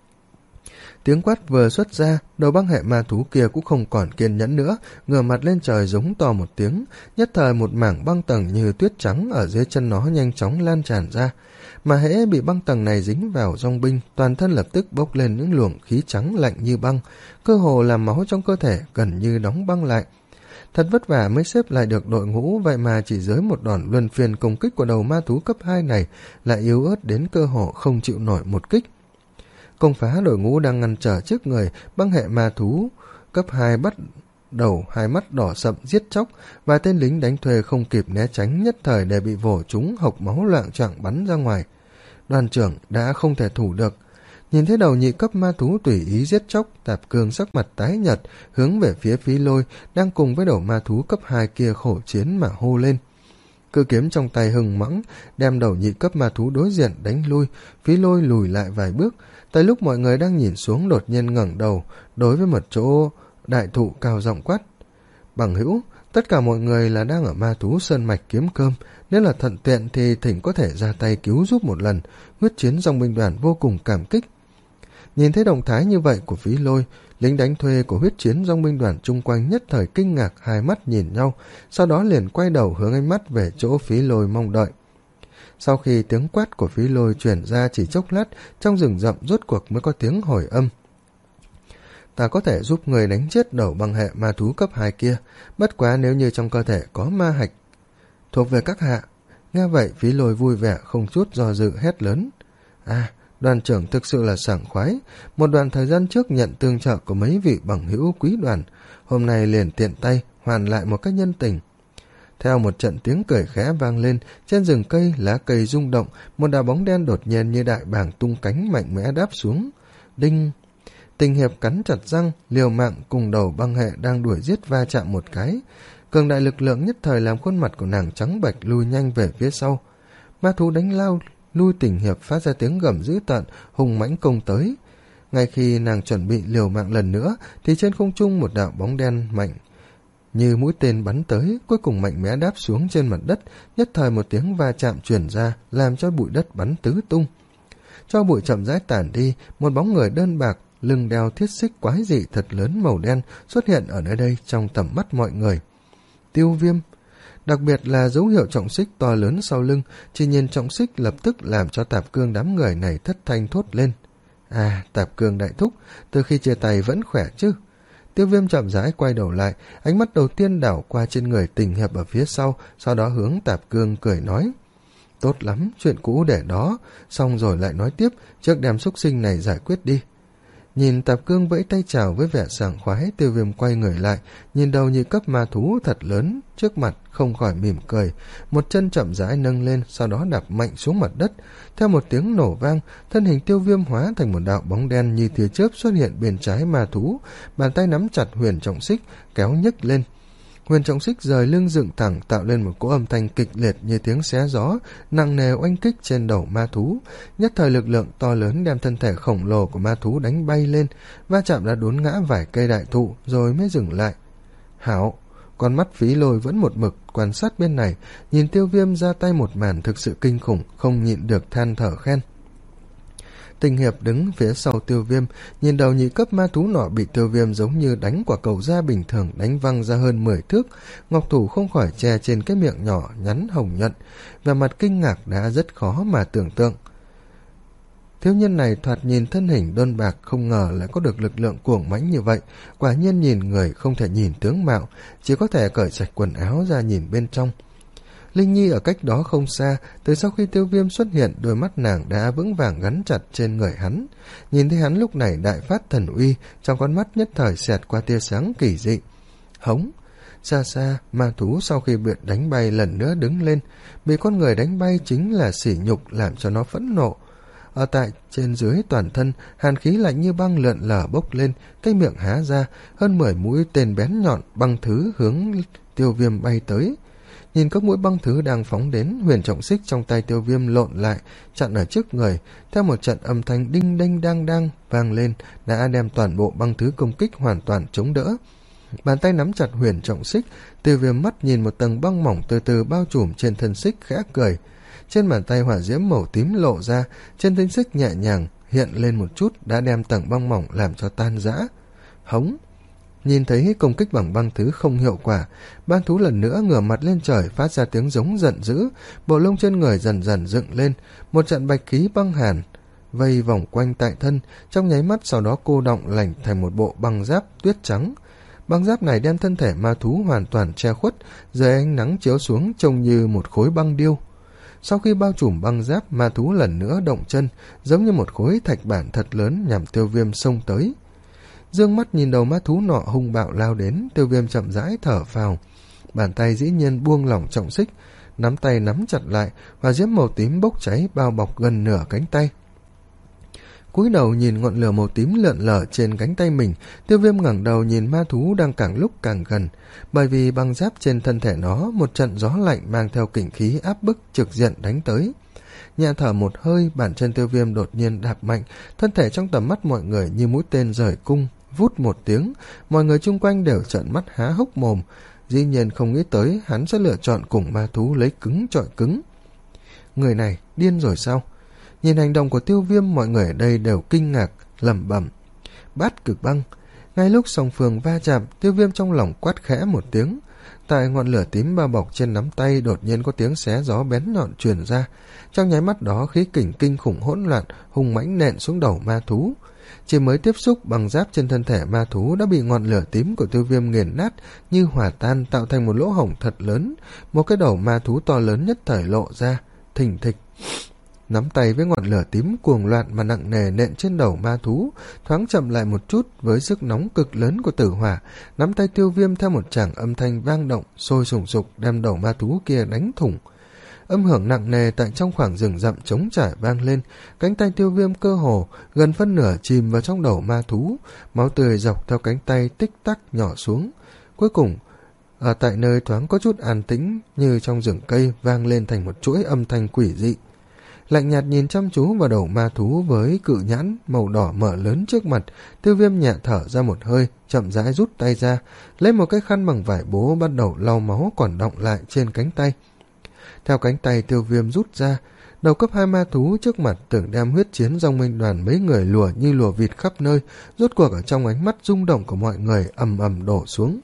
Tiếng quát vừa xuất ra, đầu băng hệ ma thú kia cũng không còn kiên nhẫn nữa, ngửa mặt lên trời giống to một tiếng, nhất thời một mảng băng tầng như tuyết trắng ở dưới chân nó nhanh chóng lan tràn ra. Mà hễ bị băng tầng này dính vào dòng binh, toàn thân lập tức bốc lên những luồng khí trắng lạnh như băng, cơ hồ làm máu trong cơ thể gần như đóng băng lại. Thật vất vả mới xếp lại được đội ngũ, vậy mà chỉ dưới một đòn luân phiên công kích của đầu ma thú cấp hai này lại yếu ớt đến cơ hồ không chịu nổi một kích. Công phá đội ngũ đang ngăn trở trước người, băng hệ ma thú cấp hai bắt đầu hai mắt đỏ sậm giết chóc, và tên lính đánh thuê không kịp né tránh nhất thời để bị vồ trúng, hộc máu loạng choạng bắn ra ngoài. Đoàn trưởng đã không thể thủ được. Nhìn thấy đầu nhị cấp ma thú tùy ý giết chóc, Tạp Cương sắc mặt tái nhợt hướng về phía Phí Lôi đang cùng với đầu ma thú cấp hai kia khổ chiến mà hô lên. cự kiếm trong tay hừng mãng đem đầu nhị cấp ma thú đối diện đánh lui. Phí Lôi lùi lại vài bước. Tại lúc mọi người đang nhìn xuống, đột nhiên ngẩng đầu đối với một chỗ đại thụ cao giọng quát: Bằng hữu, tất cả mọi người là đang ở ma thú sơn mạch kiếm cơm, nếu là thuận tiện thì thỉnh có thể ra tay cứu giúp một lần. Huyết chiến dòng binh đoàn vô cùng cảm kích. Nhìn thấy động thái như vậy của Phí Lôi, lính đánh thuê của huyết chiến dòng binh đoàn chung quanh nhất thời kinh ngạc, hai mắt nhìn nhau, sau đó liền quay đầu hướng ánh mắt về chỗ Phí Lôi mong đợi. Sau khi tiếng quát của Phí Lôi truyền ra chỉ chốc lát, trong rừng rậm rốt cuộc mới có tiếng hồi âm: Ta có thể giúp người đánh chết đầu băng hệ ma thú cấp hai kia, bất quá nếu như trong cơ thể có ma hạch thuộc về các hạ. Nghe vậy, Phí Lôi vui vẻ không chút do dự hét lớn: À, đoàn trưởng thực sự là sảng khoái. Một đoạn thời gian trước nhận tương trợ của mấy vị bằng hữu quý đoàn, hôm nay liền tiện tay hoàn lại một cách nhân tình. Theo một trận tiếng cười khẽ vang lên, trên rừng cây lá cây rung động, một đạo bóng đen đột nhiên như đại bàng tung cánh mạnh mẽ đáp xuống. Đinh! Tình Hiệp cắn chặt răng, liều mạng cùng đầu băng hệ đang đuổi giết va chạm một cái. Cường đại lực lượng nhất thời làm khuôn mặt của nàng trắng bệch lùi nhanh về phía sau. Ma thú đánh lao lui Tình Hiệp phát ra tiếng gầm dữ tợn, hùng mãnh công tới. Ngay khi nàng chuẩn bị liều mạng lần nữa, thì trên không trung một đạo bóng đen mạnh như mũi tên bắn tới, cuối cùng mạnh mẽ đáp xuống trên mặt đất. Nhất thời một tiếng va chạm truyền ra, làm cho bụi đất bắn tứ tung. Cho bụi chậm rãi tản đi, một bóng người đơn bạc, lưng đeo thiết xích quái dị thật lớn màu đen xuất hiện ở nơi đây trong tầm mắt mọi người. Tiêu Viêm. Đặc biệt là dấu hiệu trọng xích to lớn sau lưng, chỉ nhìn trọng xích lập tức làm cho Tạp Cương đám người này thất thanh thốt lên. À, Tạp Cương đại thúc, từ khi chia tay vẫn khỏe chứ? Tiêu Viêm chậm rãi quay đầu lại, ánh mắt đầu tiên đảo qua trên người Tình Hiệp ở phía sau, sau đó hướng Tạp Cương cười nói: Tốt lắm, chuyện cũ để đó, xong rồi lại nói tiếp, trước đem xúc sinh này giải quyết đi. Nhìn Tạp Cương vẫy tay chào với vẻ sảng khoái, Tiêu Viêm quay người lại, nhìn đầu nhị cấp ma thú thật lớn trước mặt, không khỏi mỉm cười, một chân chậm rãi nâng lên, sau đó đạp mạnh xuống mặt đất. Theo một tiếng nổ vang, thân hình Tiêu Viêm hóa thành một đạo bóng đen như tia chớp xuất hiện bên trái ma thú, bàn tay nắm chặt huyền trọng xích kéo nhấc lên. Huyền trọng xích rời lưng dựng thẳng, tạo lên một cỗ âm thanh kịch liệt như tiếng xé gió, nặng nề oanh kích trên đầu ma thú. Nhất thời lực lượng to lớn đem thân thể khổng lồ của ma thú đánh bay lên, va chạm đã đốn ngã vài cây đại thụ rồi mới dừng lại. Hảo! Con mắt Phí Lôi vẫn một mực quan sát bên này, nhìn Tiêu Viêm ra tay một màn thực sự kinh khủng, không nhịn được than thở khen. Tình Hiệp đứng phía sau Tiêu Viêm, nhìn đầu nhị cấp ma thú nọ bị Tiêu Viêm giống như đánh quả cầu da bình thường đánh văng ra hơn mười thước, ngọc thủ không khỏi che trên cái miệng nhỏ nhắn hồng nhuận, và mặt kinh ngạc đã rất khó mà tưởng tượng. Thiếu nhân này thoạt nhìn thân hình đơn bạc, không ngờ lại có được lực lượng cuồng mãnh như vậy, quả nhiên nhìn người không thể nhìn tướng mạo, chỉ có thể cởi sạch quần áo ra nhìn bên trong. Linh Nhi ở cách đó không xa, từ sau khi Tiêu Viêm xuất hiện, đôi mắt nàng đã vững vàng gắn chặt trên người hắn. Nhìn thấy hắn lúc này đại phát thần uy, trong con mắt nhất thời xẹt qua tia sáng kỳ dị. Hống! Xa xa, ma thú sau khi bị đánh bay lần nữa đứng lên, bị con người đánh bay chính là sỉ nhục làm cho nó phẫn nộ. Ở tại trên dưới toàn thân, hàn khí lạnh như băng lượn lờ bốc lên, cái miệng há ra, hơn mười mũi tên bén nhọn băng thứ hướng Tiêu Viêm bay tới. Nhìn các mũi băng thứ đang phóng đến, huyền trọng xích trong tay Tiêu Viêm lộn lại, chặn ở trước người, theo một trận âm thanh đinh đinh đang đang vang lên, đã đem toàn bộ băng thứ công kích hoàn toàn chống đỡ. Bàn tay nắm chặt huyền trọng xích, Tiêu Viêm mắt nhìn một tầng băng mỏng từ từ bao trùm trên thân xích, khẽ cười. Trên bàn tay hỏa diễm màu tím lộ ra, trên thân xích nhẹ nhàng hiện lên một chút, đã đem tầng băng mỏng làm cho tan rã. Hống! Nhìn thấy công kích bằng băng thứ không hiệu quả, ban thú lần nữa ngửa mặt lên trời phát ra tiếng giống giận dữ, bộ lông trên người dần dần dựng lên, một trận bạch khí băng hàn vây vòng quanh tại thân, trong nháy mắt sau đó cô động lành thành một bộ băng giáp tuyết trắng. Băng giáp này đem thân thể ma thú hoàn toàn che khuất, dưới ánh nắng chiếu xuống trông như một khối băng điêu. Sau khi bao trùm băng giáp, ma thú lần nữa động chân, giống như một khối thạch bản thật lớn nhằm Tiêu Viêm xông tới. Dương mắt nhìn đầu ma thú nọ hung bạo lao đến, Tiêu Viêm chậm rãi thở phào, bàn tay dĩ nhiên buông lỏng trọng xích, nắm tay nắm chặt lại, hỏa diễm màu tím bốc cháy bao bọc gần nửa cánh tay. Cúi đầu nhìn ngọn lửa màu tím lượn lờ trên cánh tay mình, Tiêu Viêm ngẩng đầu nhìn ma thú đang càng lúc càng gần. Bởi vì băng giáp trên thân thể nó, một trận gió lạnh mang theo kình khí áp bức trực diện đánh tới. Nhẹ thở một hơi, bàn chân Tiêu Viêm đột nhiên đạp mạnh, thân thể trong tầm mắt mọi người như mũi tên rời cung, vút một tiếng, mọi người chung quanh đều trợn mắt há hốc mồm. Dĩ nhiên không nghĩ tới hắn sẽ lựa chọn cùng ma thú lấy cứng chọi cứng. Người này điên rồi sao? Nhìn hành động của Tiêu Viêm, mọi người ở đây đều kinh ngạc, lẩm bẩm. Bát cực băng. Ngay lúc song phương va chạm, Tiêu Viêm trong lòng quát khẽ một tiếng. Tại ngọn lửa tím bao bọc trên nắm tay đột nhiên có tiếng xé gió bén nhọn truyền ra. Trong nháy mắt đó, khí kình kinh khủng hỗn loạn hùng mãnh nện xuống đầu ma thú. Chỉ mới tiếp xúc, băng giáp trên thân thể ma thú đã bị ngọn lửa tím của Tiêu Viêm nghiền nát như hòa tan, tạo thành một lỗ hổng thật lớn. Một cái đầu ma thú to lớn nhất thời lộ ra, thình thịch. Nắm tay với ngọn lửa tím cuồng loạn mà nặng nề nện trên đầu ma thú, thoáng chậm lại một chút với sức nóng cực lớn của tử hỏa. Nắm tay Tiêu Viêm theo một tràng âm thanh vang động, sôi sùng sục đem đầu ma thú kia đánh thủng. Âm hưởng nặng nề tại trong khoảng rừng rậm trống trải vang lên, cánh tay Tiêu Viêm cơ hồ gần phân nửa chìm vào trong đầu ma thú, máu tươi dọc theo cánh tay tích tắc nhỏ xuống. Cuối cùng, ở tại nơi thoáng có chút an tĩnh như trong rừng cây vang lên thành một chuỗi âm thanh quỷ dị. Lạnh nhạt nhìn chăm chú vào đầu ma thú với cự nhãn màu đỏ mở lớn trước mặt, Tiêu Viêm nhẹ thở ra một hơi, chậm rãi rút tay ra, lấy một cái khăn bằng vải bố bắt đầu lau máu còn đọng lại trên cánh tay. Theo cánh tay Tiêu Viêm rút ra, đầu cấp hai ma thú trước mặt tưởng đem huyết chiến dòng minh đoàn mấy người lùa như lùa vịt khắp nơi, rốt cuộc ở trong ánh mắt rung động của mọi người ầm ầm đổ xuống.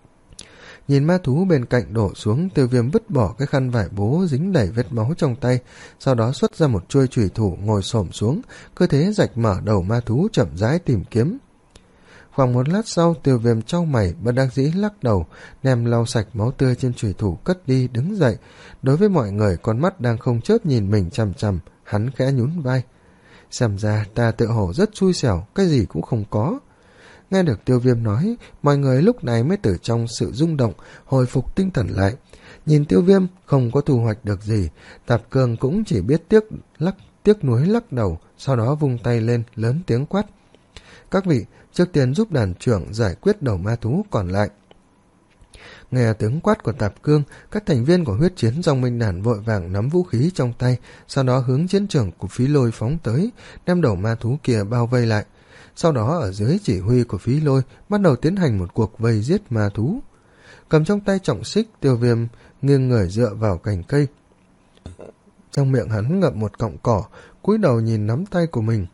Nhìn ma thú bên cạnh đổ xuống, Tiêu Viêm vứt bỏ cái khăn vải bố dính đầy vết máu trong tay, sau đó xuất ra một chuôi chùy thủ ngồi xổm xuống, cơ thế rạch mở đầu ma thú chậm rãi tìm kiếm. Khoảng một lát sau, Tiêu Viêm chau mày bất đắc dĩ lắc đầu, đem lau sạch máu tươi trên chùy thủ cất đi đứng dậy. Đối với mọi người, con mắt đang không chớp nhìn mình chằm chằm, hắn khẽ nhún vai. Xem ra ta tự hổ rất xui xẻo, cái gì cũng không có. Nghe được Tiêu Viêm nói, mọi người lúc này mới từ trong sự rung động hồi phục tinh thần lại. Nhìn Tiêu Viêm không có thu hoạch được gì, Tạp Cương cũng chỉ biết tiếc lắc tiếc nuối lắc đầu, sau đó vung tay lên lớn tiếng quát. Các vị, trước tiên giúp đàn trưởng giải quyết đầu ma thú còn lại. Nghe tiếng quát của Tạp Cương, các thành viên của huyết chiến dòng minh đàn vội vàng nắm vũ khí trong tay, sau đó hướng chiến trường của Phí Lôi phóng tới, đem đầu ma thú kia bao vây lại. Sau đó ở dưới chỉ huy của Phí Lôi bắt đầu tiến hành một cuộc vây giết ma thú. Cầm trong tay trọng xích, Tiêu Viêm nghiêng người dựa vào cành cây. Trong miệng hắn ngậm một cọng cỏ, cúi đầu nhìn nắm tay của mình.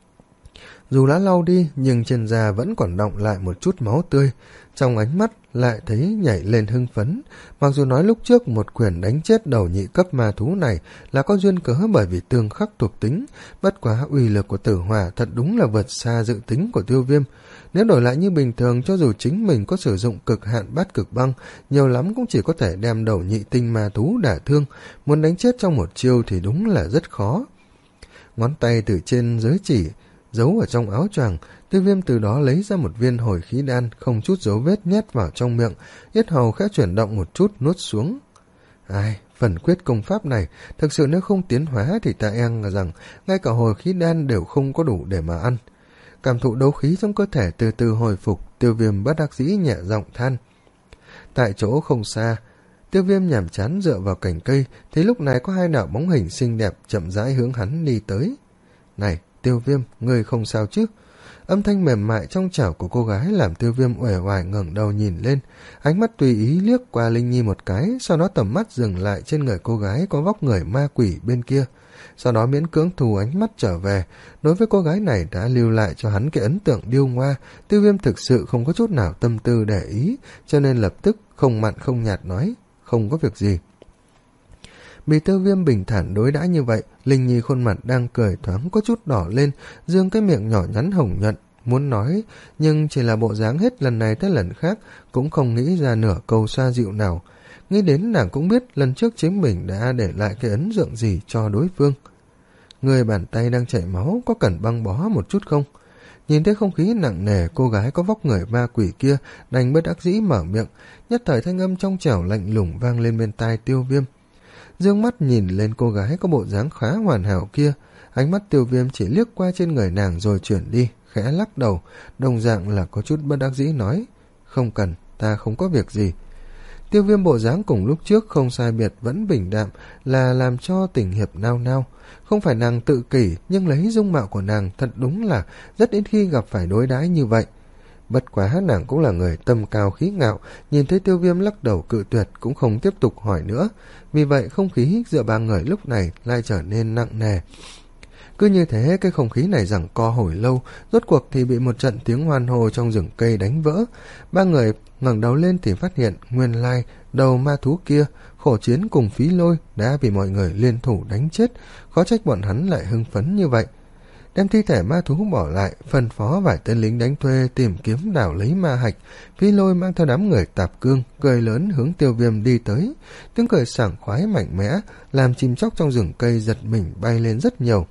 Dù đã lau đi nhưng trên da vẫn còn đọng lại một chút máu tươi, trong ánh mắt lại thấy nhảy lên hưng phấn. Mặc dù nói lúc trước một quyền đánh chết đầu nhị cấp ma thú này là có duyên cớ bởi vì tương khắc thuộc tính, bất quá uy lực của tử hỏa thật đúng là vượt xa dự tính của Tiêu Viêm. Nếu đổi lại như bình thường, cho dù chính mình có sử dụng cực hạn bát cực băng, nhiều lắm cũng chỉ có thể đem đầu nhị tinh ma thú đả thương, muốn đánh chết trong một chiêu thì đúng là rất khó. Ngón tay từ trên giới chỉ giấu ở trong áo choàng, Tiêu Viêm từ đó lấy ra một viên hồi khí đan không chút dấu vết nhét vào trong miệng, yết hầu khẽ chuyển động một chút nuốt xuống. Ai, phần quyết công pháp này thực sự nếu không tiến hóa thì ta e rằng ngay cả hồi khí đan đều không có đủ để mà ăn. Cảm thụ đấu khí trong cơ thể từ từ hồi phục, Tiêu Viêm bất đắc dĩ nhẹ giọng than. Tại chỗ không xa, Tiêu Viêm nhàm chán dựa vào cành cây, thì lúc này có hai đạo bóng hình xinh đẹp chậm rãi hướng hắn đi tới. Này, Tiêu Viêm, ngươi không sao chứ? Âm thanh mềm mại trong trẻo của cô gái làm Tiêu Viêm uể oải ngẩng đầu nhìn lên, ánh mắt tùy ý liếc qua Linh Nhi một cái, sau đó tầm mắt dừng lại trên người cô gái có vóc người ma quỷ bên kia, sau đó miễn cưỡng thu ánh mắt trở về. Đối với cô gái này đã lưu lại cho hắn cái ấn tượng điêu ngoa, Tiêu Viêm thực sự không có chút nào tâm tư để ý, cho nên lập tức không mặn không nhạt nói, không có việc gì. Bị Tiêu Viêm bình thản đối đãi như vậy, Linh Nhi khuôn mặt đang cười thoáng có chút đỏ lên, dương cái miệng nhỏ nhắn hồng nhuận, muốn nói, nhưng chỉ là bộ dáng hết lần này tới lần khác, cũng không nghĩ ra nửa câu xoa dịu nào. Nghĩ đến nàng cũng biết lần trước chính mình đã để lại cái ấn tượng gì cho đối phương. Người bàn tay đang chảy máu, có cần băng bó một chút không? Nhìn thấy không khí nặng nề, cô gái có vóc người ma quỷ kia đành bất đắc dĩ mở miệng, nhất thời thanh âm trong trẻo lạnh lùng vang lên bên tai Tiêu Viêm. Dương mắt nhìn lên cô gái có bộ dáng khá hoàn hảo kia, Ánh mắt Tiêu Viêm chỉ liếc qua trên người nàng rồi chuyển đi, khẽ lắc đầu, đồng dạng là có chút bất đắc dĩ nói, không cần, ta không có việc gì. Tiêu Viêm bộ dáng cùng lúc trước không sai biệt, vẫn bình đạm, là làm cho Tình Hiệp nao nao. Không phải nàng tự kỷ, nhưng lấy dung mạo của nàng thật đúng là rất ít khi gặp phải đối đãi như vậy. Bất quá nàng cũng là người tâm cao khí ngạo, nhìn thấy Tiêu Viêm lắc đầu cự tuyệt cũng không tiếp tục hỏi nữa. Vì vậy không khí giữa ba người lúc này lại trở nên nặng nề. Cứ như thế cái không khí này giằng co hồi lâu, rốt cuộc thì bị một trận tiếng hoan hô trong rừng cây đánh vỡ. Ba người ngẩng đầu lên thì phát hiện nguyên lai đầu ma thú kia Khổ Chiến cùng Phí Lôi đã bị mọi người liên thủ đánh chết, khó trách bọn hắn lại hưng phấn như vậy. Đem thi thể ma thú bỏ lại, phân phó vài tên lính đánh thuê tìm kiếm đào lấy ma hạch. Phí Lôi mang theo đám người tạp cương, cười lớn hướng Tiêu Viêm đi tới. Tiếng cười sảng khoái mạnh mẽ, làm chim chóc trong rừng cây giật mình bay lên rất nhiều.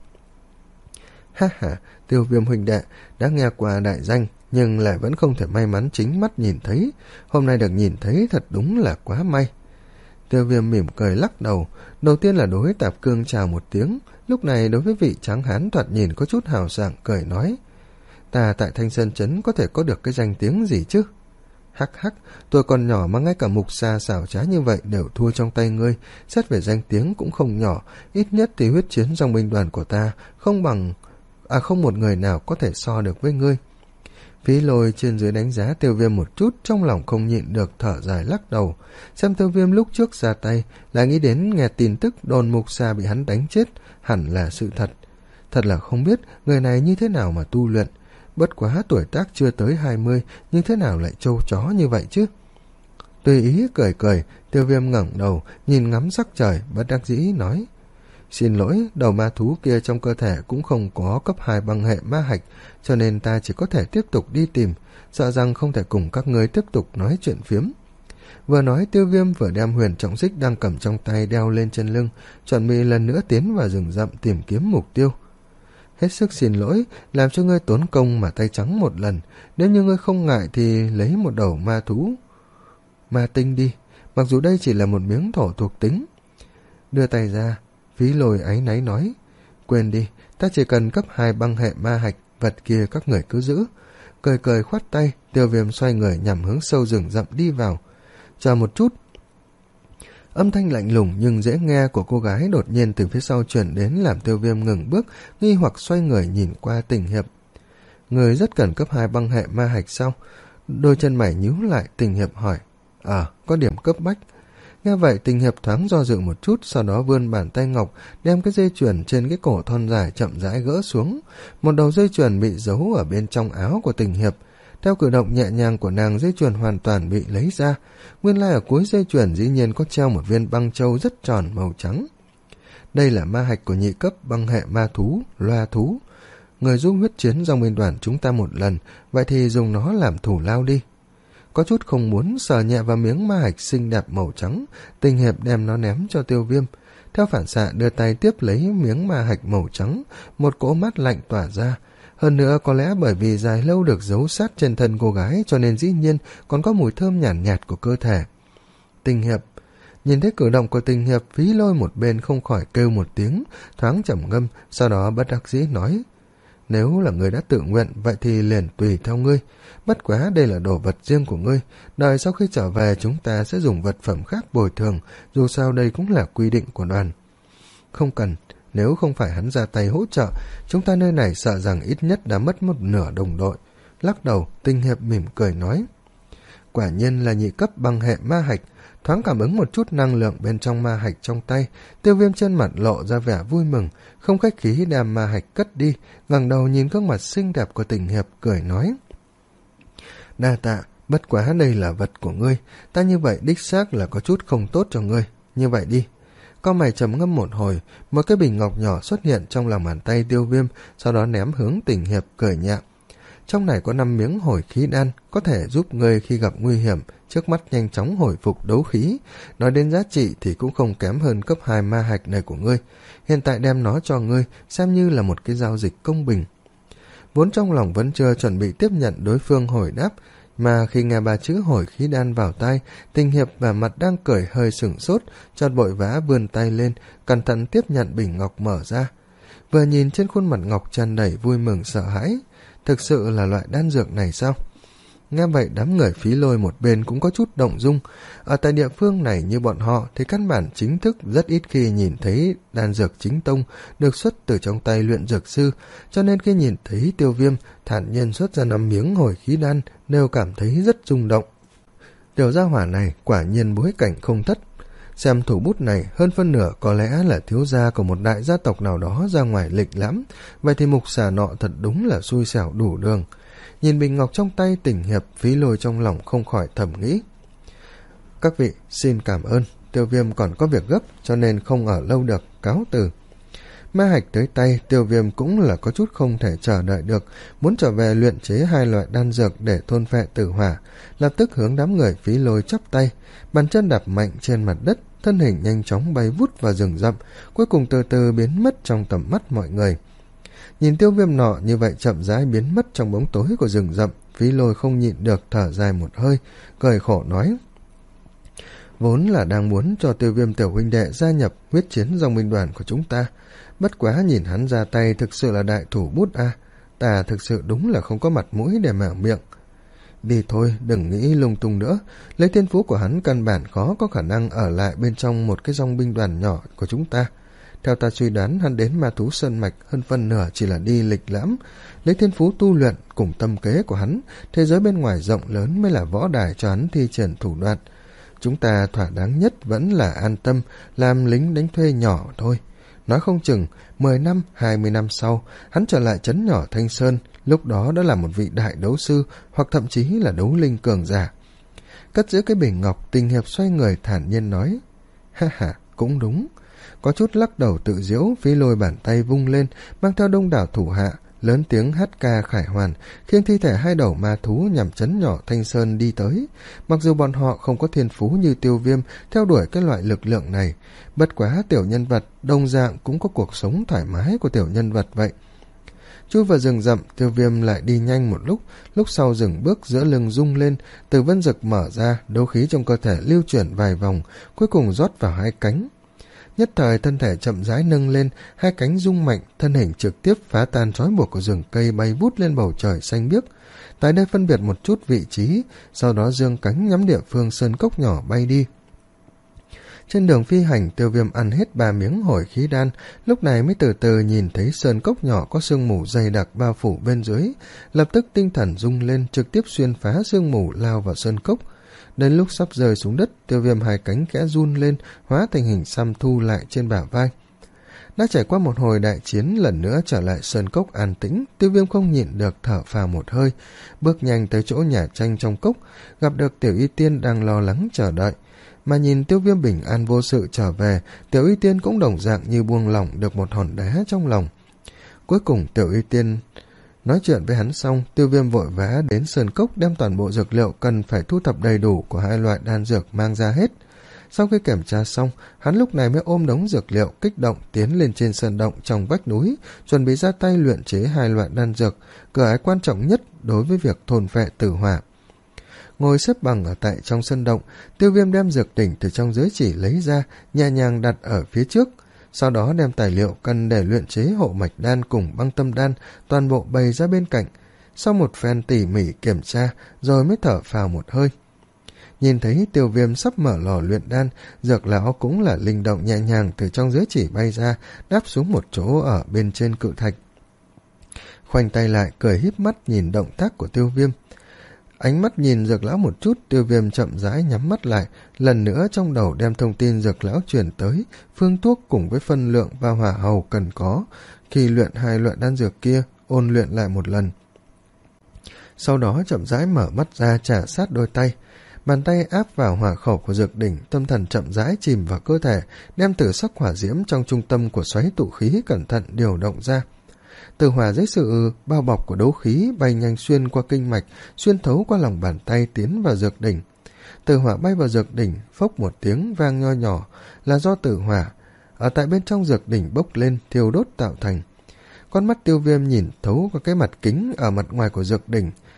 Ha ha, Tiêu Viêm huynh đệ, đã nghe qua đại danh, nhưng lại vẫn không thể may mắn chính mắt nhìn thấy. Hôm nay được nhìn thấy thật đúng là quá may. Tiêu Viêm mỉm cười lắc đầu, đầu tiên là đối tạp cương chào một tiếng, lúc này đối với vị tráng hán thoạt nhìn có chút hào sảng cười nói, ta tại Thanh Sơn Trấn có thể có được cái danh tiếng gì chứ? Hắc hắc, tôi còn nhỏ mà ngay cả mục xa xảo trá như vậy đều thua trong tay ngươi, xét về danh tiếng cũng không nhỏ, ít nhất thì huyết chiến dòng binh đoàn của ta không bằng, à không một người nào có thể so được với ngươi. Phí Lôi trên dưới đánh giá Tiêu Viêm một chút, trong lòng không nhịn được thở dài lắc đầu. Xem Tiêu Viêm lúc trước ra tay là nghĩ đến nghe tin tức đồn mục xa bị hắn đánh chết, hẳn là sự thật. Thật là không biết người này như thế nào mà tu luyện. Bất quá tuổi tác chưa tới hai mươi, nhưng thế nào lại trâu chó như vậy chứ? Tùy ý cười cười, Tiêu Viêm ngẩng đầu, nhìn ngắm sắc trời, bất đắc dĩ nói, xin lỗi, đầu ma thú kia trong cơ thể cũng không có cấp hai băng hệ ma hạch, cho nên ta chỉ có thể tiếp tục đi tìm, sợ rằng không thể cùng các ngươi tiếp tục nói chuyện phiếm. Vừa nói Tiêu Viêm vừa đem huyền trọng xích đang cầm trong tay đeo lên trên lưng, chuẩn bị lần nữa tiến vào rừng rậm tìm kiếm mục tiêu. Hết sức xin lỗi, làm cho ngươi tốn công mà tay trắng một lần, nếu như ngươi không ngại thì lấy một đầu ma thú ma tinh đi, mặc dù đây chỉ là một miếng thổ thuộc tính. Đưa tay ra, Phí Lôi áy náy nói, quên đi, ta chỉ cần cấp hai băng hệ ma hạch, vật kia các người cứ giữ. Cười cười khoát tay, Tiêu Viêm xoay người nhằm hướng sâu rừng rậm đi vào. Chờ một chút. Âm thanh lạnh lùng nhưng dễ nghe của cô gái đột nhiên từ phía sau chuyển đến, làm Tiêu Viêm ngừng bước, nghi hoặc xoay người nhìn qua Tình Hiệp. Người rất cần cấp hai băng hệ ma hạch sao? Đôi chân mày nhíu lại, Tình Hiệp hỏi. Ờ, à, có điểm cấp bách. Nghe vậy Tình Hiệp thoáng do dự một chút, sau đó vươn bàn tay ngọc, đem cái dây chuyền trên cái cổ thon dài chậm rãi gỡ xuống. Một đầu dây chuyền bị giấu ở bên trong áo của Tình Hiệp. Theo cử động nhẹ nhàng của nàng, dây chuyền hoàn toàn bị lấy ra. Nguyên lai ở cuối dây chuyền dĩ nhiên có treo một viên băng châu rất tròn màu trắng. Đây là ma hạch của nhị cấp băng hệ ma thú, loa thú. Người giúp huyết chiến dòng binh đoàn chúng ta một lần, vậy thì dùng nó làm thủ lao đi. Có chút không muốn, sờ nhẹ vào miếng ma hạch xinh đẹp màu trắng, Tình Hiệp đem nó ném cho Tiêu Viêm. Theo phản xạ đưa tay tiếp lấy miếng ma hạch màu trắng, một cỗ mát lạnh tỏa ra. Hơn nữa có lẽ bởi vì dài lâu được giấu sát trên thân cô gái, cho nên dĩ nhiên còn có mùi thơm nhàn nhạt, nhạt của cơ thể. Tình Hiệp. Nhìn thấy cử động của Tình Hiệp, Phí Lôi một bên không khỏi kêu một tiếng, thoáng trầm ngâm, sau đó bất đắc dĩ nói, nếu là người đã tự nguyện, vậy thì liền tùy theo ngươi. Bất quá đây là đồ vật riêng của ngươi, đợi sau khi trở về chúng ta sẽ dùng vật phẩm khác bồi thường, dù sao đây cũng là quy định của đoàn. Không cần, nếu không phải hắn ra tay hỗ trợ, chúng ta nơi này sợ rằng ít nhất đã mất một nửa đồng đội. Lắc đầu, Tình Hiệp mỉm cười nói, quả nhiên là nhị cấp băng hệ ma hạch. Thoáng cảm ứng một chút năng lượng bên trong ma hạch trong tay, Tiêu Viêm trên mặt lộ ra vẻ vui mừng, không khách khí đem ma hạch cất đi, ngẩng đầu nhìn gương mặt xinh đẹp của Tình Hiệp, cười nói, đa tạ, bất quá đây là vật của ngươi, ta như vậy đích xác là có chút không tốt cho ngươi, như vậy đi. Con mày trầm ngâm một hồi, một cái bình ngọc nhỏ xuất hiện trong lòng bàn tay Tiêu Viêm, sau đó ném hướng Tình Hiệp, cười nhẹ. Trong này có năm miếng hồi khí đan, có thể giúp ngươi khi gặp nguy hiểm, trước mắt nhanh chóng hồi phục đấu khí. Nói đến giá trị thì cũng không kém hơn cấp hai ma hạch này của ngươi. Hiện tại đem nó cho ngươi, xem như là một cái giao dịch công bình. Vốn trong lòng vẫn chưa chuẩn bị tiếp nhận đối phương hồi đáp, mà khi nghe ba chữ hồi khí đan vào tai, Tình Hiệp và mặt đang cười hơi sửng sốt, chợt vội vã vươn tay lên, cẩn thận tiếp nhận bình ngọc mở ra. vừa nhìn trên khuôn mặt ngọc tràn đầy vui mừng sợ hãi. Thực sự là loại đan dược này sao? Nghe vậy đám người Phí Lôi một bên cũng có chút động dung. Ở tại địa phương này như bọn họ thì căn bản chính thức rất ít khi nhìn thấy đan dược chính tông được xuất từ trong tay luyện dược sư, cho nên khi nhìn thấy Tiêu Viêm thản nhiên xuất ra năm miếng hồi khí đan đều cảm thấy rất rung động. Tiểu gia hỏa này quả nhiên bối cảnh không thất. Xem thủ bút này hơn phân nửa có lẽ là thiếu gia của một đại gia tộc nào đó ra ngoài lịch lãm, vậy thì mục xà nọ thật đúng là xui xẻo đủ đường. Nhìn bình ngọc trong tay Tỉnh Hiệp, Phí Lôi trong lòng không khỏi thầm nghĩ. Các vị xin cảm ơn, Tiêu Viêm còn có việc gấp cho nên không ở lâu được, cáo từ. Ma hạch tới tay, Tiêu Viêm cũng là có chút không thể chờ đợi được, muốn trở về luyện chế hai loại đan dược để thôn phệ tử hỏa, lập tức hướng đám người Phí Lôi chắp tay, bàn chân đạp mạnh trên mặt đất, thân hình nhanh chóng bay vút vào rừng rậm, cuối cùng từ từ biến mất trong tầm mắt mọi người. Nhìn Tiêu Viêm nọ như vậy chậm rãi biến mất trong bóng tối của rừng rậm, Phí Lôi không nhịn được thở dài một hơi, cười khổ nói: vốn là đang muốn cho Tiêu Viêm tiểu huynh đệ gia nhập huyết chiến dòng binh đoàn của chúng ta, bất quá nhìn hắn ra tay thực sự là đại thủ bút a, à. Ta thực sự đúng là không có mặt mũi để mở miệng. Đi thôi, đừng nghĩ lung tung nữa, lấy thiên phú của hắn căn bản khó có khả năng ở lại bên trong một cái dòng binh đoàn nhỏ của chúng ta. Theo ta suy đoán, hắn đến Ma Thú Sơn Mạch hơn phân nửa chỉ là đi lịch lãm, lấy thiên phú tu luyện cùng tâm kế của hắn, thế giới bên ngoài rộng lớn mới là võ đài cho hắn thi triển thủ đoạn. Chúng ta thỏa đáng nhất vẫn là an tâm làm lính đánh thuê nhỏ thôi. Nói không chừng mười năm, hai mươi năm sau, hắn trở lại trấn nhỏ Thanh Sơn, lúc đó đã là một vị đại đấu sư hoặc thậm chí là đấu linh cường giả. Cất giữ cái bình ngọc, Tình Hiệp xoay người thản nhiên nói: ha ha, cũng đúng. Có chút lắc đầu tự giễu, Phí Lôi bàn tay vung lên, mang theo đông đảo thủ hạ, lớn tiếng hát ca khải hoàn, khiêng thi thể hai đầu ma thú nhằm trấn nhỏ Thanh Sơn đi tới. Mặc dù bọn họ không có thiên phú như Tiêu Viêm theo đuổi cái loại lực lượng này, bất quá tiểu nhân vật đồng dạng cũng có cuộc sống thoải mái của tiểu nhân vật vậy. Chui vào rừng rậm, Tiêu Viêm lại đi nhanh một lúc, lúc sau dừng bước, giữa lưng rung lên, từ vân dực mở ra, đấu khí trong cơ thể lưu chuyển vài vòng, cuối cùng rót vào hai cánh. Nhất thời thân thể chậm rãi nâng lên, hai cánh rung mạnh, thân hình trực tiếp phá tan trói buộc của rừng cây bay vút lên bầu trời xanh biếc. Tại đây phân biệt một chút vị trí, sau đó dương cánh nhắm địa phương sơn cốc nhỏ bay đi. Trên đường phi hành, Tiêu Viêm ăn hết ba miếng hồi khí đan, lúc này mới từ từ nhìn thấy sơn cốc nhỏ có sương mù dày đặc bao phủ bên dưới, lập tức tinh thần rung lên, trực tiếp xuyên phá sương mù lao vào sơn cốc. Đến lúc sắp rơi xuống đất, Tiêu Viêm hai cánh khẽ run lên, hóa thành hình xăm thu lại trên bả vai. Đã trải qua một hồi đại chiến, lần nữa trở lại sơn cốc an tĩnh, Tiêu Viêm không nhịn được thở phào một hơi, bước nhanh tới chỗ nhà tranh trong cốc, gặp được Tiểu Y Tiên đang lo lắng chờ đợi. Mà nhìn Tiêu Viêm bình an vô sự trở về, Tiểu Y Tiên cũng đồng dạng như buông lỏng được một hòn đá trong lòng. Cuối cùng Tiểu Y Tiên nói chuyện với hắn xong, Tiêu Viêm vội vã đến sơn cốc đem toàn bộ dược liệu cần phải thu thập đầy đủ của hai loại đan dược mang ra hết. Sau khi kiểm tra xong, hắn lúc này mới ôm đống dược liệu kích động tiến lên trên sơn động trong vách núi, chuẩn bị ra tay luyện chế hai loại đan dược, cửa ải quan trọng nhất đối với việc thôn phệ tử hỏa. Ngồi xếp bằng ở tại trong sân động, Tiêu Viêm đem dược đỉnh từ trong giới chỉ lấy ra, nhẹ nhàng đặt ở phía trước. Sau đó đem tài liệu cần để luyện chế hộ mạch đan cùng băng tâm đan toàn bộ bày ra bên cạnh. Sau một phen tỉ mỉ kiểm tra, rồi mới thở phào một hơi. Nhìn thấy Tiêu Viêm sắp mở lò luyện đan, Dược lão cũng là linh động nhẹ nhàng từ trong giới chỉ bay ra, đáp xuống một chỗ ở bên trên cự thạch. Khoanh tay lại, cười híp mắt nhìn động tác của Tiêu Viêm. Ánh mắt nhìn Dược lão một chút, Tiêu Viêm chậm rãi nhắm mắt lại, lần nữa trong đầu đem thông tin Dược lão truyền tới, phương thuốc cùng với phân lượng và hỏa hầu cần có, khi luyện hai loại đan dược kia, ôn luyện lại một lần. Sau đó chậm rãi mở mắt ra, trả sát đôi tay, bàn tay áp vào hỏa khẩu của dược đỉnh, tâm thần chậm rãi chìm vào cơ thể, đem tử sắc hỏa diễm trong trung tâm của xoáy tụ khí cẩn thận điều động ra. Từ hỏa dưới sự bao bọc của đấu khí bay nhanh xuyên qua kinh mạch, xuyên thấu qua lòng bàn tay tiến vào dược đỉnh. Từ hỏa bay vào dược đỉnh, phốc một tiếng vang nho nhỏ, là do tử hỏa ở tại bên trong dược đỉnh bốc lên thiêu đốt tạo thành. Con mắt Tiêu Viêm nhìn thấu qua cái mặt kính ở mặt ngoài của dược đỉnh,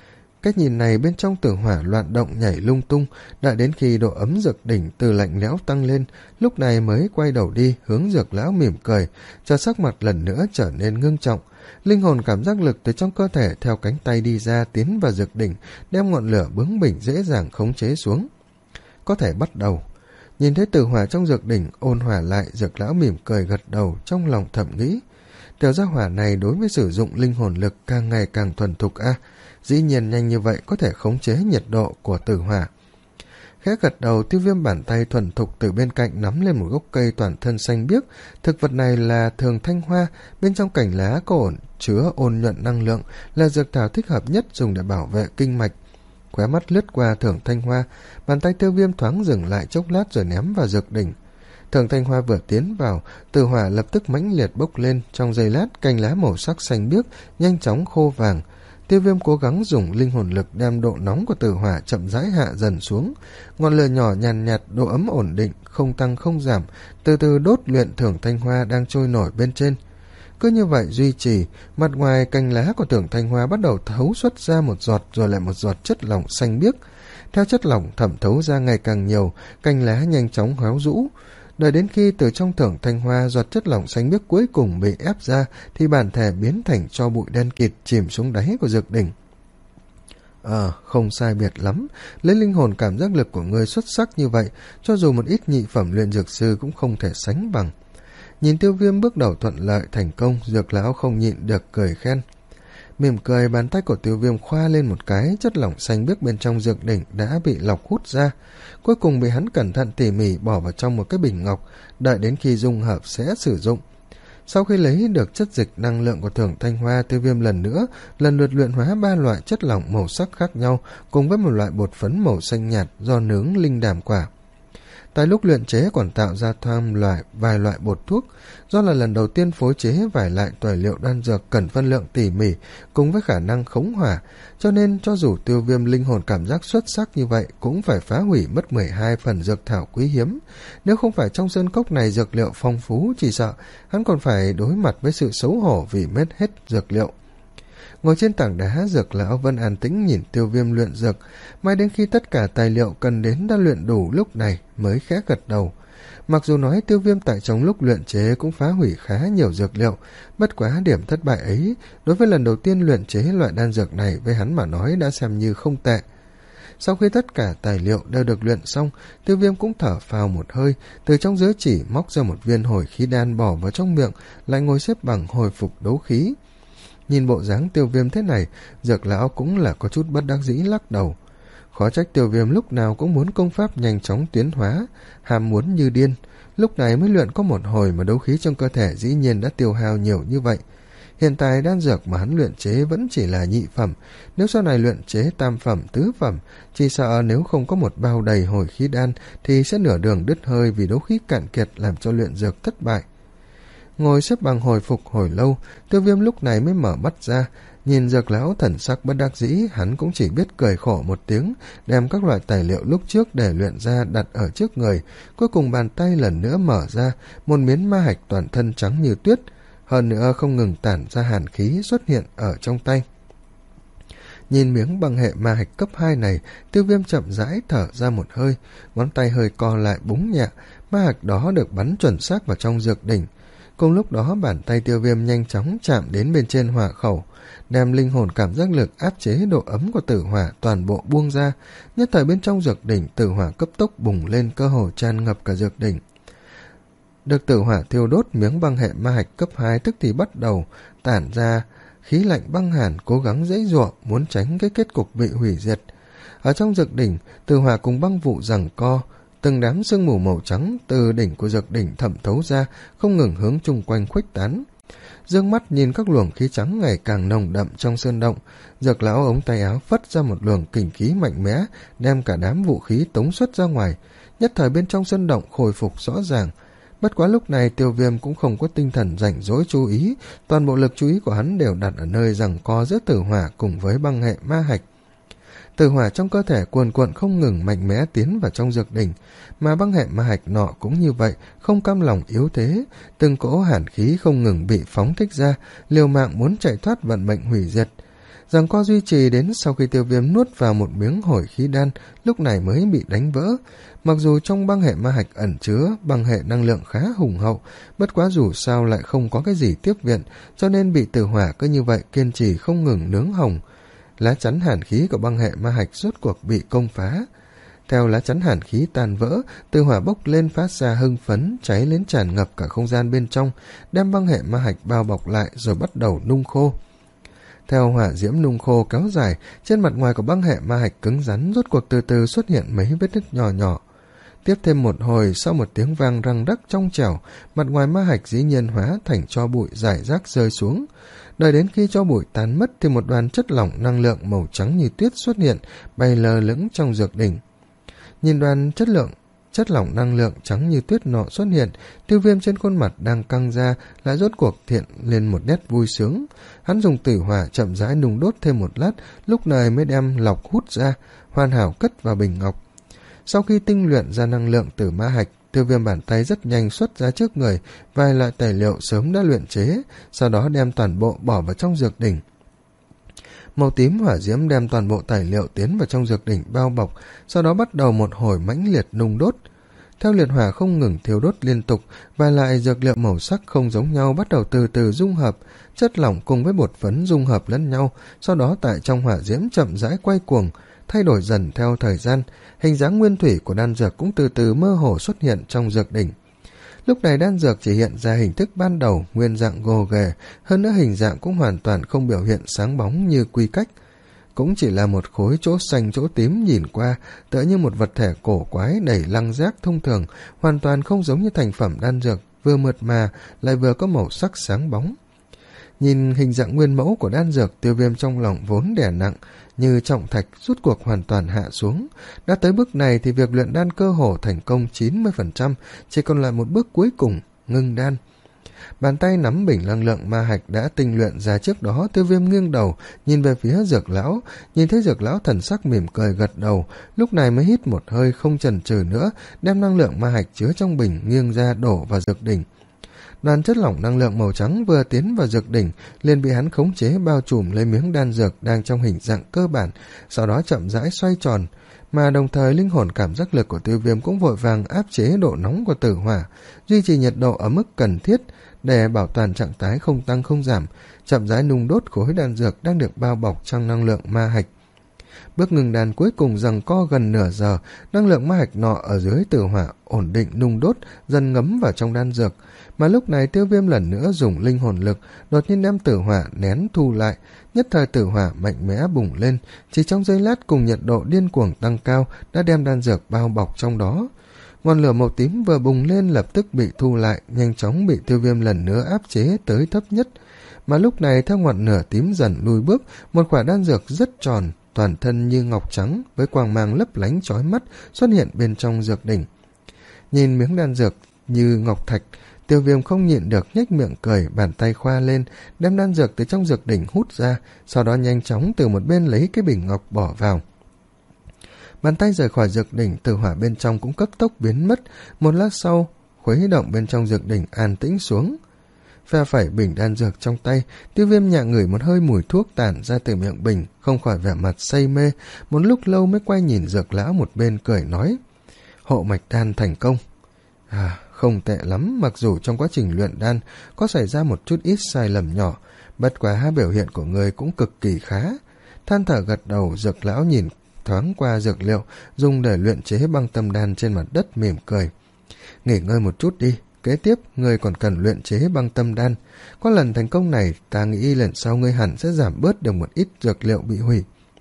Cái nhìn này bên trong tử hỏa loạn động nhảy lung tung, đợi đến khi độ ấm dược đỉnh từ lạnh lẽo tăng lên, lúc này mới quay đầu đi hướng Dược lão mỉm cười, cho sắc mặt lần nữa trở nên ngưng trọng. Linh hồn cảm giác lực từ trong cơ thể theo cánh tay đi ra, tiến vào dược đỉnh, đem ngọn lửa bướng bỉnh dễ dàng khống chế xuống. Có thể bắt đầu. Nhìn thấy tử hỏa trong dược đỉnh ôn hòa lại, Dược lão mỉm cười gật đầu, trong lòng thầm nghĩ, tiểu gia hỏa này đối với sử dụng linh hồn lực càng ngày càng thuần thục a, à, dĩ nhiên nhanh như vậy có thể khống chế nhiệt độ của tử hỏa. Khẽ gật đầu, Tiêu Viêm bàn tay thuần thục từ bên cạnh nắm lên một gốc cây toàn thân xanh biếc. Thực vật này là thường thanh hoa, bên trong cành lá có ổn chứa ôn nhuận năng lượng, là dược thảo thích hợp nhất dùng để bảo vệ kinh mạch. Khóe mắt lướt qua thường thanh hoa, bàn tay Tiêu Viêm thoáng dừng lại chốc lát rồi ném vào dược đỉnh. Thường thanh hoa vừa tiến vào, tử hỏa lập tức mãnh liệt bốc lên, trong giây lát cành lá màu sắc xanh biếc nhanh chóng khô vàng. Tiêu Viêm cố gắng dùng linh hồn lực đem độ nóng của tử hỏa chậm rãi hạ dần xuống, ngọn lửa nhỏ nhàn nhạt, nhạt, độ ấm ổn định, không tăng không giảm, từ từ đốt luyện thường thanh hoa đang trôi nổi bên trên. Cứ như vậy duy trì, mặt ngoài cành lá của thường thanh hoa bắt đầu thấu xuất ra một giọt rồi lại một giọt chất lỏng xanh biếc. Theo chất lỏng thẩm thấu ra ngày càng nhiều, cành lá nhanh chóng héo rũ. Đợi đến khi từ trong thường thanh hoa giọt chất lỏng xanh biếc cuối cùng bị ép ra, thì bản thể biến thành tro bụi đen kịt chìm xuống đáy của dược đỉnh. Ờ, à, không sai biệt lắm, lấy linh hồn cảm giác lực của ngươi xuất sắc như vậy, cho dù một ít nhị phẩm luyện dược sư cũng không thể sánh bằng. Nhìn Tiêu Viêm bước đầu thuận lợi thành công, Dược lão không nhịn được cười khen. Mỉm cười, bàn tay của Tiêu Viêm khoa lên một cái, chất lỏng xanh biếc bên trong dược đỉnh đã bị lọc hút ra, cuối cùng bị hắn cẩn thận tỉ mỉ bỏ vào trong một cái bình ngọc, đợi đến khi dung hợp sẽ sử dụng. Sau khi lấy được chất dịch năng lượng của thường thanh hoa, Tiêu Viêm lần nữa lần lượt luyện hóa ba loại chất lỏng màu sắc khác nhau cùng với một loại bột phấn màu xanh nhạt do nướng linh đàm quả. Tại lúc luyện chế còn tạo ra tham loại vài loại bột thuốc, do là lần đầu tiên phối chế vài loại tài liệu đan dược cần phân lượng tỉ mỉ cùng với khả năng khống hỏa, cho nên cho dù Tiêu Viêm linh hồn cảm giác xuất sắc như vậy cũng phải phá hủy mất mười hai phần dược thảo quý hiếm. Nếu không phải trong sơn cốc này dược liệu phong phú, chỉ sợ hắn còn phải đối mặt với sự xấu hổ vì mất hết dược liệu. Ngồi trên tảng đá, Dược lão vẫn an tĩnh nhìn Tiêu Viêm luyện dược, mãi đến khi tất cả tài liệu cần đến đã luyện đủ lúc này mới khẽ gật đầu. Mặc dù nói Tiêu Viêm tại trong lúc luyện chế cũng phá hủy khá nhiều dược liệu, bất quá điểm thất bại ấy đối với lần đầu tiên luyện chế loại đan dược này với hắn mà nói đã xem như không tệ. Sau khi tất cả tài liệu đều được luyện xong, Tiêu Viêm cũng thở phào một hơi, từ trong giới chỉ móc ra một viên hồi khí đan bỏ vào trong miệng, lại ngồi xếp bằng hồi phục đấu khí. Nhìn bộ dáng Tiêu Viêm thế này, Dược lão cũng là có chút bất đắc dĩ lắc đầu. Khó trách Tiêu Viêm lúc nào cũng muốn công pháp nhanh chóng tiến hóa, ham muốn như điên, lúc này mới luyện có một hồi mà đấu khí trong cơ thể dĩ nhiên đã tiêu hao nhiều như vậy. Hiện tại đan dược mà hắn luyện chế vẫn chỉ là nhị phẩm, nếu sau này luyện chế tam phẩm, tứ phẩm, chỉ sợ nếu không có một bao đầy hồi khí đan thì sẽ nửa đường đứt hơi vì đấu khí cạn kiệt làm cho luyện dược thất bại. Ngồi xếp bằng hồi phục hồi lâu, Tiêu Viêm lúc này mới mở mắt ra, nhìn Dược lão thần sắc bất đắc dĩ, hắn cũng chỉ biết cười khổ một tiếng, đem các loại tài liệu lúc trước để luyện ra đặt ở trước người, cuối cùng bàn tay lần nữa mở ra, một miếng ma hạch toàn thân trắng như tuyết, hơn nữa không ngừng tản ra hàn khí xuất hiện ở trong tay. Nhìn miếng băng hệ ma hạch cấp hai này, Tiêu Viêm chậm rãi thở ra một hơi, ngón tay hơi co lại búng nhẹ, ma hạch đó được bắn chuẩn xác vào trong dược đỉnh. Cùng lúc đó bàn tay Tiêu Viêm nhanh chóng chạm đến bên trên hỏa khẩu, đem linh hồn cảm giác lực áp chế độ ấm của tử hỏa toàn bộ buông ra, nhất thời bên trong dược đỉnh tử hỏa cấp tốc bùng lên, cơ hồ tràn ngập cả dược đỉnh. Được tử hỏa thiêu đốt, miếng băng hệ ma hạch cấp hai tức thì bắt đầu tản ra khí lạnh băng hàn, cố gắng giãy giụa muốn tránh cái kết cục bị hủy diệt. Ở trong dược đỉnh, tử hỏa cùng băng vụ giằng co, từng đám sương mù màu trắng từ đỉnh của dược đỉnh thẩm thấu ra, không ngừng hướng chung quanh khuếch tán. Dương mắt nhìn các luồng khí trắng ngày càng nồng đậm trong sơn động, Dược lão ống tay áo phất ra một luồng kình khí mạnh mẽ, đem cả đám vũ khí tống xuất ra ngoài, nhất thời bên trong sơn động khôi phục rõ ràng. Bất quá lúc này Tiêu Viêm cũng không có tinh thần rảnh rỗi chú ý, toàn bộ lực chú ý của hắn đều đặt ở nơi giằng co giữa tử hỏa cùng với băng hệ ma hạch. Tử hỏa trong cơ thể cuồn cuộn không ngừng mạnh mẽ tiến vào trong dược đỉnh, mà băng hệ ma hạch nọ cũng như vậy, không cam lòng yếu thế, từng cỗ hàn khí không ngừng bị phóng thích ra, liều mạng muốn chạy thoát vận mệnh hủy diệt. Giằng co duy trì đến sau khi Tiêu Viêm nuốt vào một miếng hồi khí đan, lúc này mới bị đánh vỡ. Mặc dù trong băng hệ ma hạch ẩn chứa băng hệ năng lượng khá hùng hậu, bất quá dù sao lại không có cái gì tiếp viện, cho nên bị tử hỏa cứ như vậy kiên trì không ngừng nướng hồng. Lá chắn hàn khí của băng hệ ma hạch rốt cuộc bị công phá. Theo lá chắn hàn khí tan vỡ, tử hỏa bốc lên phát ra hưng phấn, cháy lên tràn ngập cả không gian bên trong, đem băng hệ ma hạch bao bọc lại rồi bắt đầu nung khô. Theo hỏa diễm nung khô kéo dài, trên mặt ngoài của băng hệ ma hạch cứng rắn rốt cuộc từ từ xuất hiện mấy vết nứt nhỏ nhỏ. Tiếp thêm một hồi, sau một tiếng vang răng rắc trong trẻo, mặt ngoài ma hạch dĩ nhiên hóa thành tro bụi rải rác rơi xuống. Đợi đến khi tro bụi tan mất thì một đoàn chất lỏng năng lượng màu trắng như tuyết xuất hiện, bay lơ lửng trong dược đỉnh. Nhìn đoàn chất lượng chất lỏng năng lượng trắng như tuyết nọ xuất hiện, Tiêu Viêm trên khuôn mặt đang căng ra lại rốt cuộc hiện lên một nét vui sướng. Hắn dùng tử hỏa chậm rãi nung đốt thêm một lát, lúc này mới đem lọc hút ra, hoàn hảo cất vào bình ngọc. Sau khi tinh luyện ra năng lượng từ ma hạch, Tiêu Viêm bàn tay rất nhanh xuất ra trước người vài loại tài liệu sớm đã luyện chế, sau đó đem toàn bộ bỏ vào trong dược đỉnh. Màu tím hỏa diễm đem toàn bộ tài liệu tiến vào trong dược đỉnh bao bọc, sau đó bắt đầu một hồi mãnh liệt nung đốt. Theo liệt hỏa không ngừng thiêu đốt liên tục, vài loại dược liệu màu sắc không giống nhau bắt đầu từ từ dung hợp, chất lỏng cùng với bột phấn dung hợp lẫn nhau, sau đó tại trong hỏa diễm chậm rãi quay cuồng, thay đổi dần theo thời gian, hình dáng nguyên thủy của đan dược cũng từ từ mơ hồ xuất hiện trong dược đỉnh. Lúc này đan dược chỉ hiện ra hình thức ban đầu, nguyên dạng gồ ghề, hơn nữa hình dạng cũng hoàn toàn không biểu hiện sáng bóng như quy cách. Cũng chỉ là một khối chỗ xanh chỗ tím nhìn qua, tựa như một vật thể cổ quái đầy lăng giác thông thường, hoàn toàn không giống như thành phẩm đan dược, vừa mượt mà, lại vừa có màu sắc sáng bóng. Nhìn hình dạng nguyên mẫu của đan dược, Tiêu Viêm trong lòng vốn đè nặng, như trọng thạch rút cuộc hoàn toàn hạ xuống. Đã tới bước này thì việc luyện đan cơ hồ thành công chín mươi phần trăm, chỉ còn lại một bước cuối cùng, ngưng đan. Bàn tay nắm bình năng lượng ma hạch đã tinh luyện ra trước đó, Tiêu Viêm nghiêng đầu, nhìn về phía Dược lão, nhìn thấy Dược lão thần sắc mỉm cười gật đầu, lúc này mới hít một hơi không chần chừ nữa, đem năng lượng ma hạch chứa trong bình nghiêng ra đổ vào dược đỉnh. Đoàn chất lỏng năng lượng màu trắng vừa tiến vào dược đỉnh, liền bị hắn khống chế bao trùm lấy miếng đan dược đang trong hình dạng cơ bản, sau đó chậm rãi xoay tròn, mà đồng thời linh hồn cảm giác lực của Tiêu Viêm cũng vội vàng áp chế độ nóng của tử hỏa, duy trì nhiệt độ ở mức cần thiết để bảo toàn trạng thái không tăng không giảm, chậm rãi nung đốt khối đan dược đang được bao bọc trong năng lượng ma hạch. Bước ngừng đàn cuối cùng giằng co gần nửa giờ, năng lượng ma hạch nọ ở dưới tử hỏa ổn định nung đốt, dần ngấm vào trong đan dược. Mà lúc này Tiêu Viêm lần nữa dùng linh hồn lực, đột nhiên đem tử hỏa nén thu lại, nhất thời tử hỏa mạnh mẽ bùng lên, chỉ trong giây lát cùng nhiệt độ điên cuồng tăng cao đã đem đan dược bao bọc trong đó. Ngọn lửa màu tím vừa bùng lên lập tức bị thu lại, nhanh chóng bị Tiêu Viêm lần nữa áp chế tới thấp nhất. Mà lúc này theo ngọn lửa tím dần lùi bước, một quả đan dược rất tròn, toàn thân như ngọc trắng với quang mang lấp lánh chói mắt xuất hiện bên trong dược đỉnh. Nhìn miếng đan dược như ngọc thạch, Tiêu Viêm không nhịn được nhếch miệng cười, bàn tay khoa lên, đem đan dược từ trong dược đỉnh hút ra, sau đó nhanh chóng từ một bên lấy cái bình ngọc bỏ vào. Bàn tay rời khỏi dược đỉnh, tử hỏa bên trong cũng cấp tốc biến mất, một lát sau, khuấy động bên trong dược đỉnh an tĩnh xuống. Phe phẩy bình đan dược trong tay, Tiêu Viêm nhẹ ngửi một hơi mùi thuốc tản ra từ miệng bình, không khỏi vẻ mặt say mê, một lúc lâu mới quay nhìn Dược lão một bên cười nói: "Hộ mạch đan thành công." À, không tệ lắm, mặc dù trong quá trình luyện đan có xảy ra một chút ít sai lầm nhỏ, bất quá biểu hiện của người cũng cực kỳ khá. Than thở gật đầu, Dược lão nhìn thoáng qua dược liệu dùng để luyện chế băng tâm đan trên mặt đất mỉm cười: "Nghỉ ngơi một chút đi, kế tiếp ngươi còn cần luyện chế băng tâm đan. Có lần thành công này, ta nghĩ lần sau ngươi hẳn sẽ giảm bớt được một ít dược liệu bị hủy."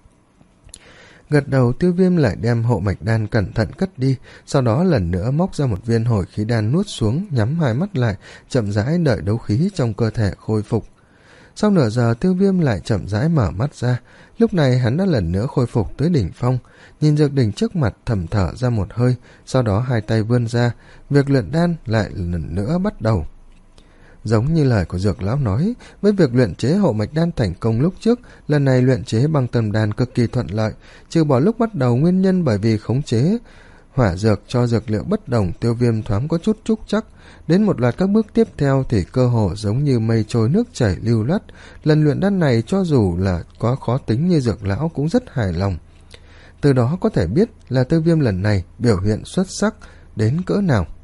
Gật đầu, Tiêu Viêm lại đem hộ mạch đan cẩn thận cất đi, sau đó lần nữa móc ra một viên hồi khí đan nuốt xuống, nhắm hai mắt lại, chậm rãi đợi đấu khí trong cơ thể khôi phục. Sau nửa giờ, Tiêu Viêm lại chậm rãi mở mắt ra, lúc này hắn đã lần nữa khôi phục tới đỉnh phong, nhìn dược đỉnh trước mặt thầm thở ra một hơi, sau đó hai tay vươn ra, việc luyện đan lại lần nữa bắt đầu. Giống như lời của Dược lão nói, với việc luyện chế hộ mạch đan thành công lúc trước, lần này luyện chế băng tâm đan cực kỳ thuận lợi, trừ bỏ lúc bắt đầu nguyên nhân bởi vì khống chế hỏa dược cho dược liệu bất đồng, Tiêu Viêm thoáng có chút trúc chắc. Đến một loạt các bước tiếp theo thì cơ hồ giống như mây trôi nước chảy lưu loát. Lần luyện đan này cho dù là có khó tính như Dược lão cũng rất hài lòng. Từ đó có thể biết là Tiêu Viêm lần này biểu hiện xuất sắc đến cỡ nào.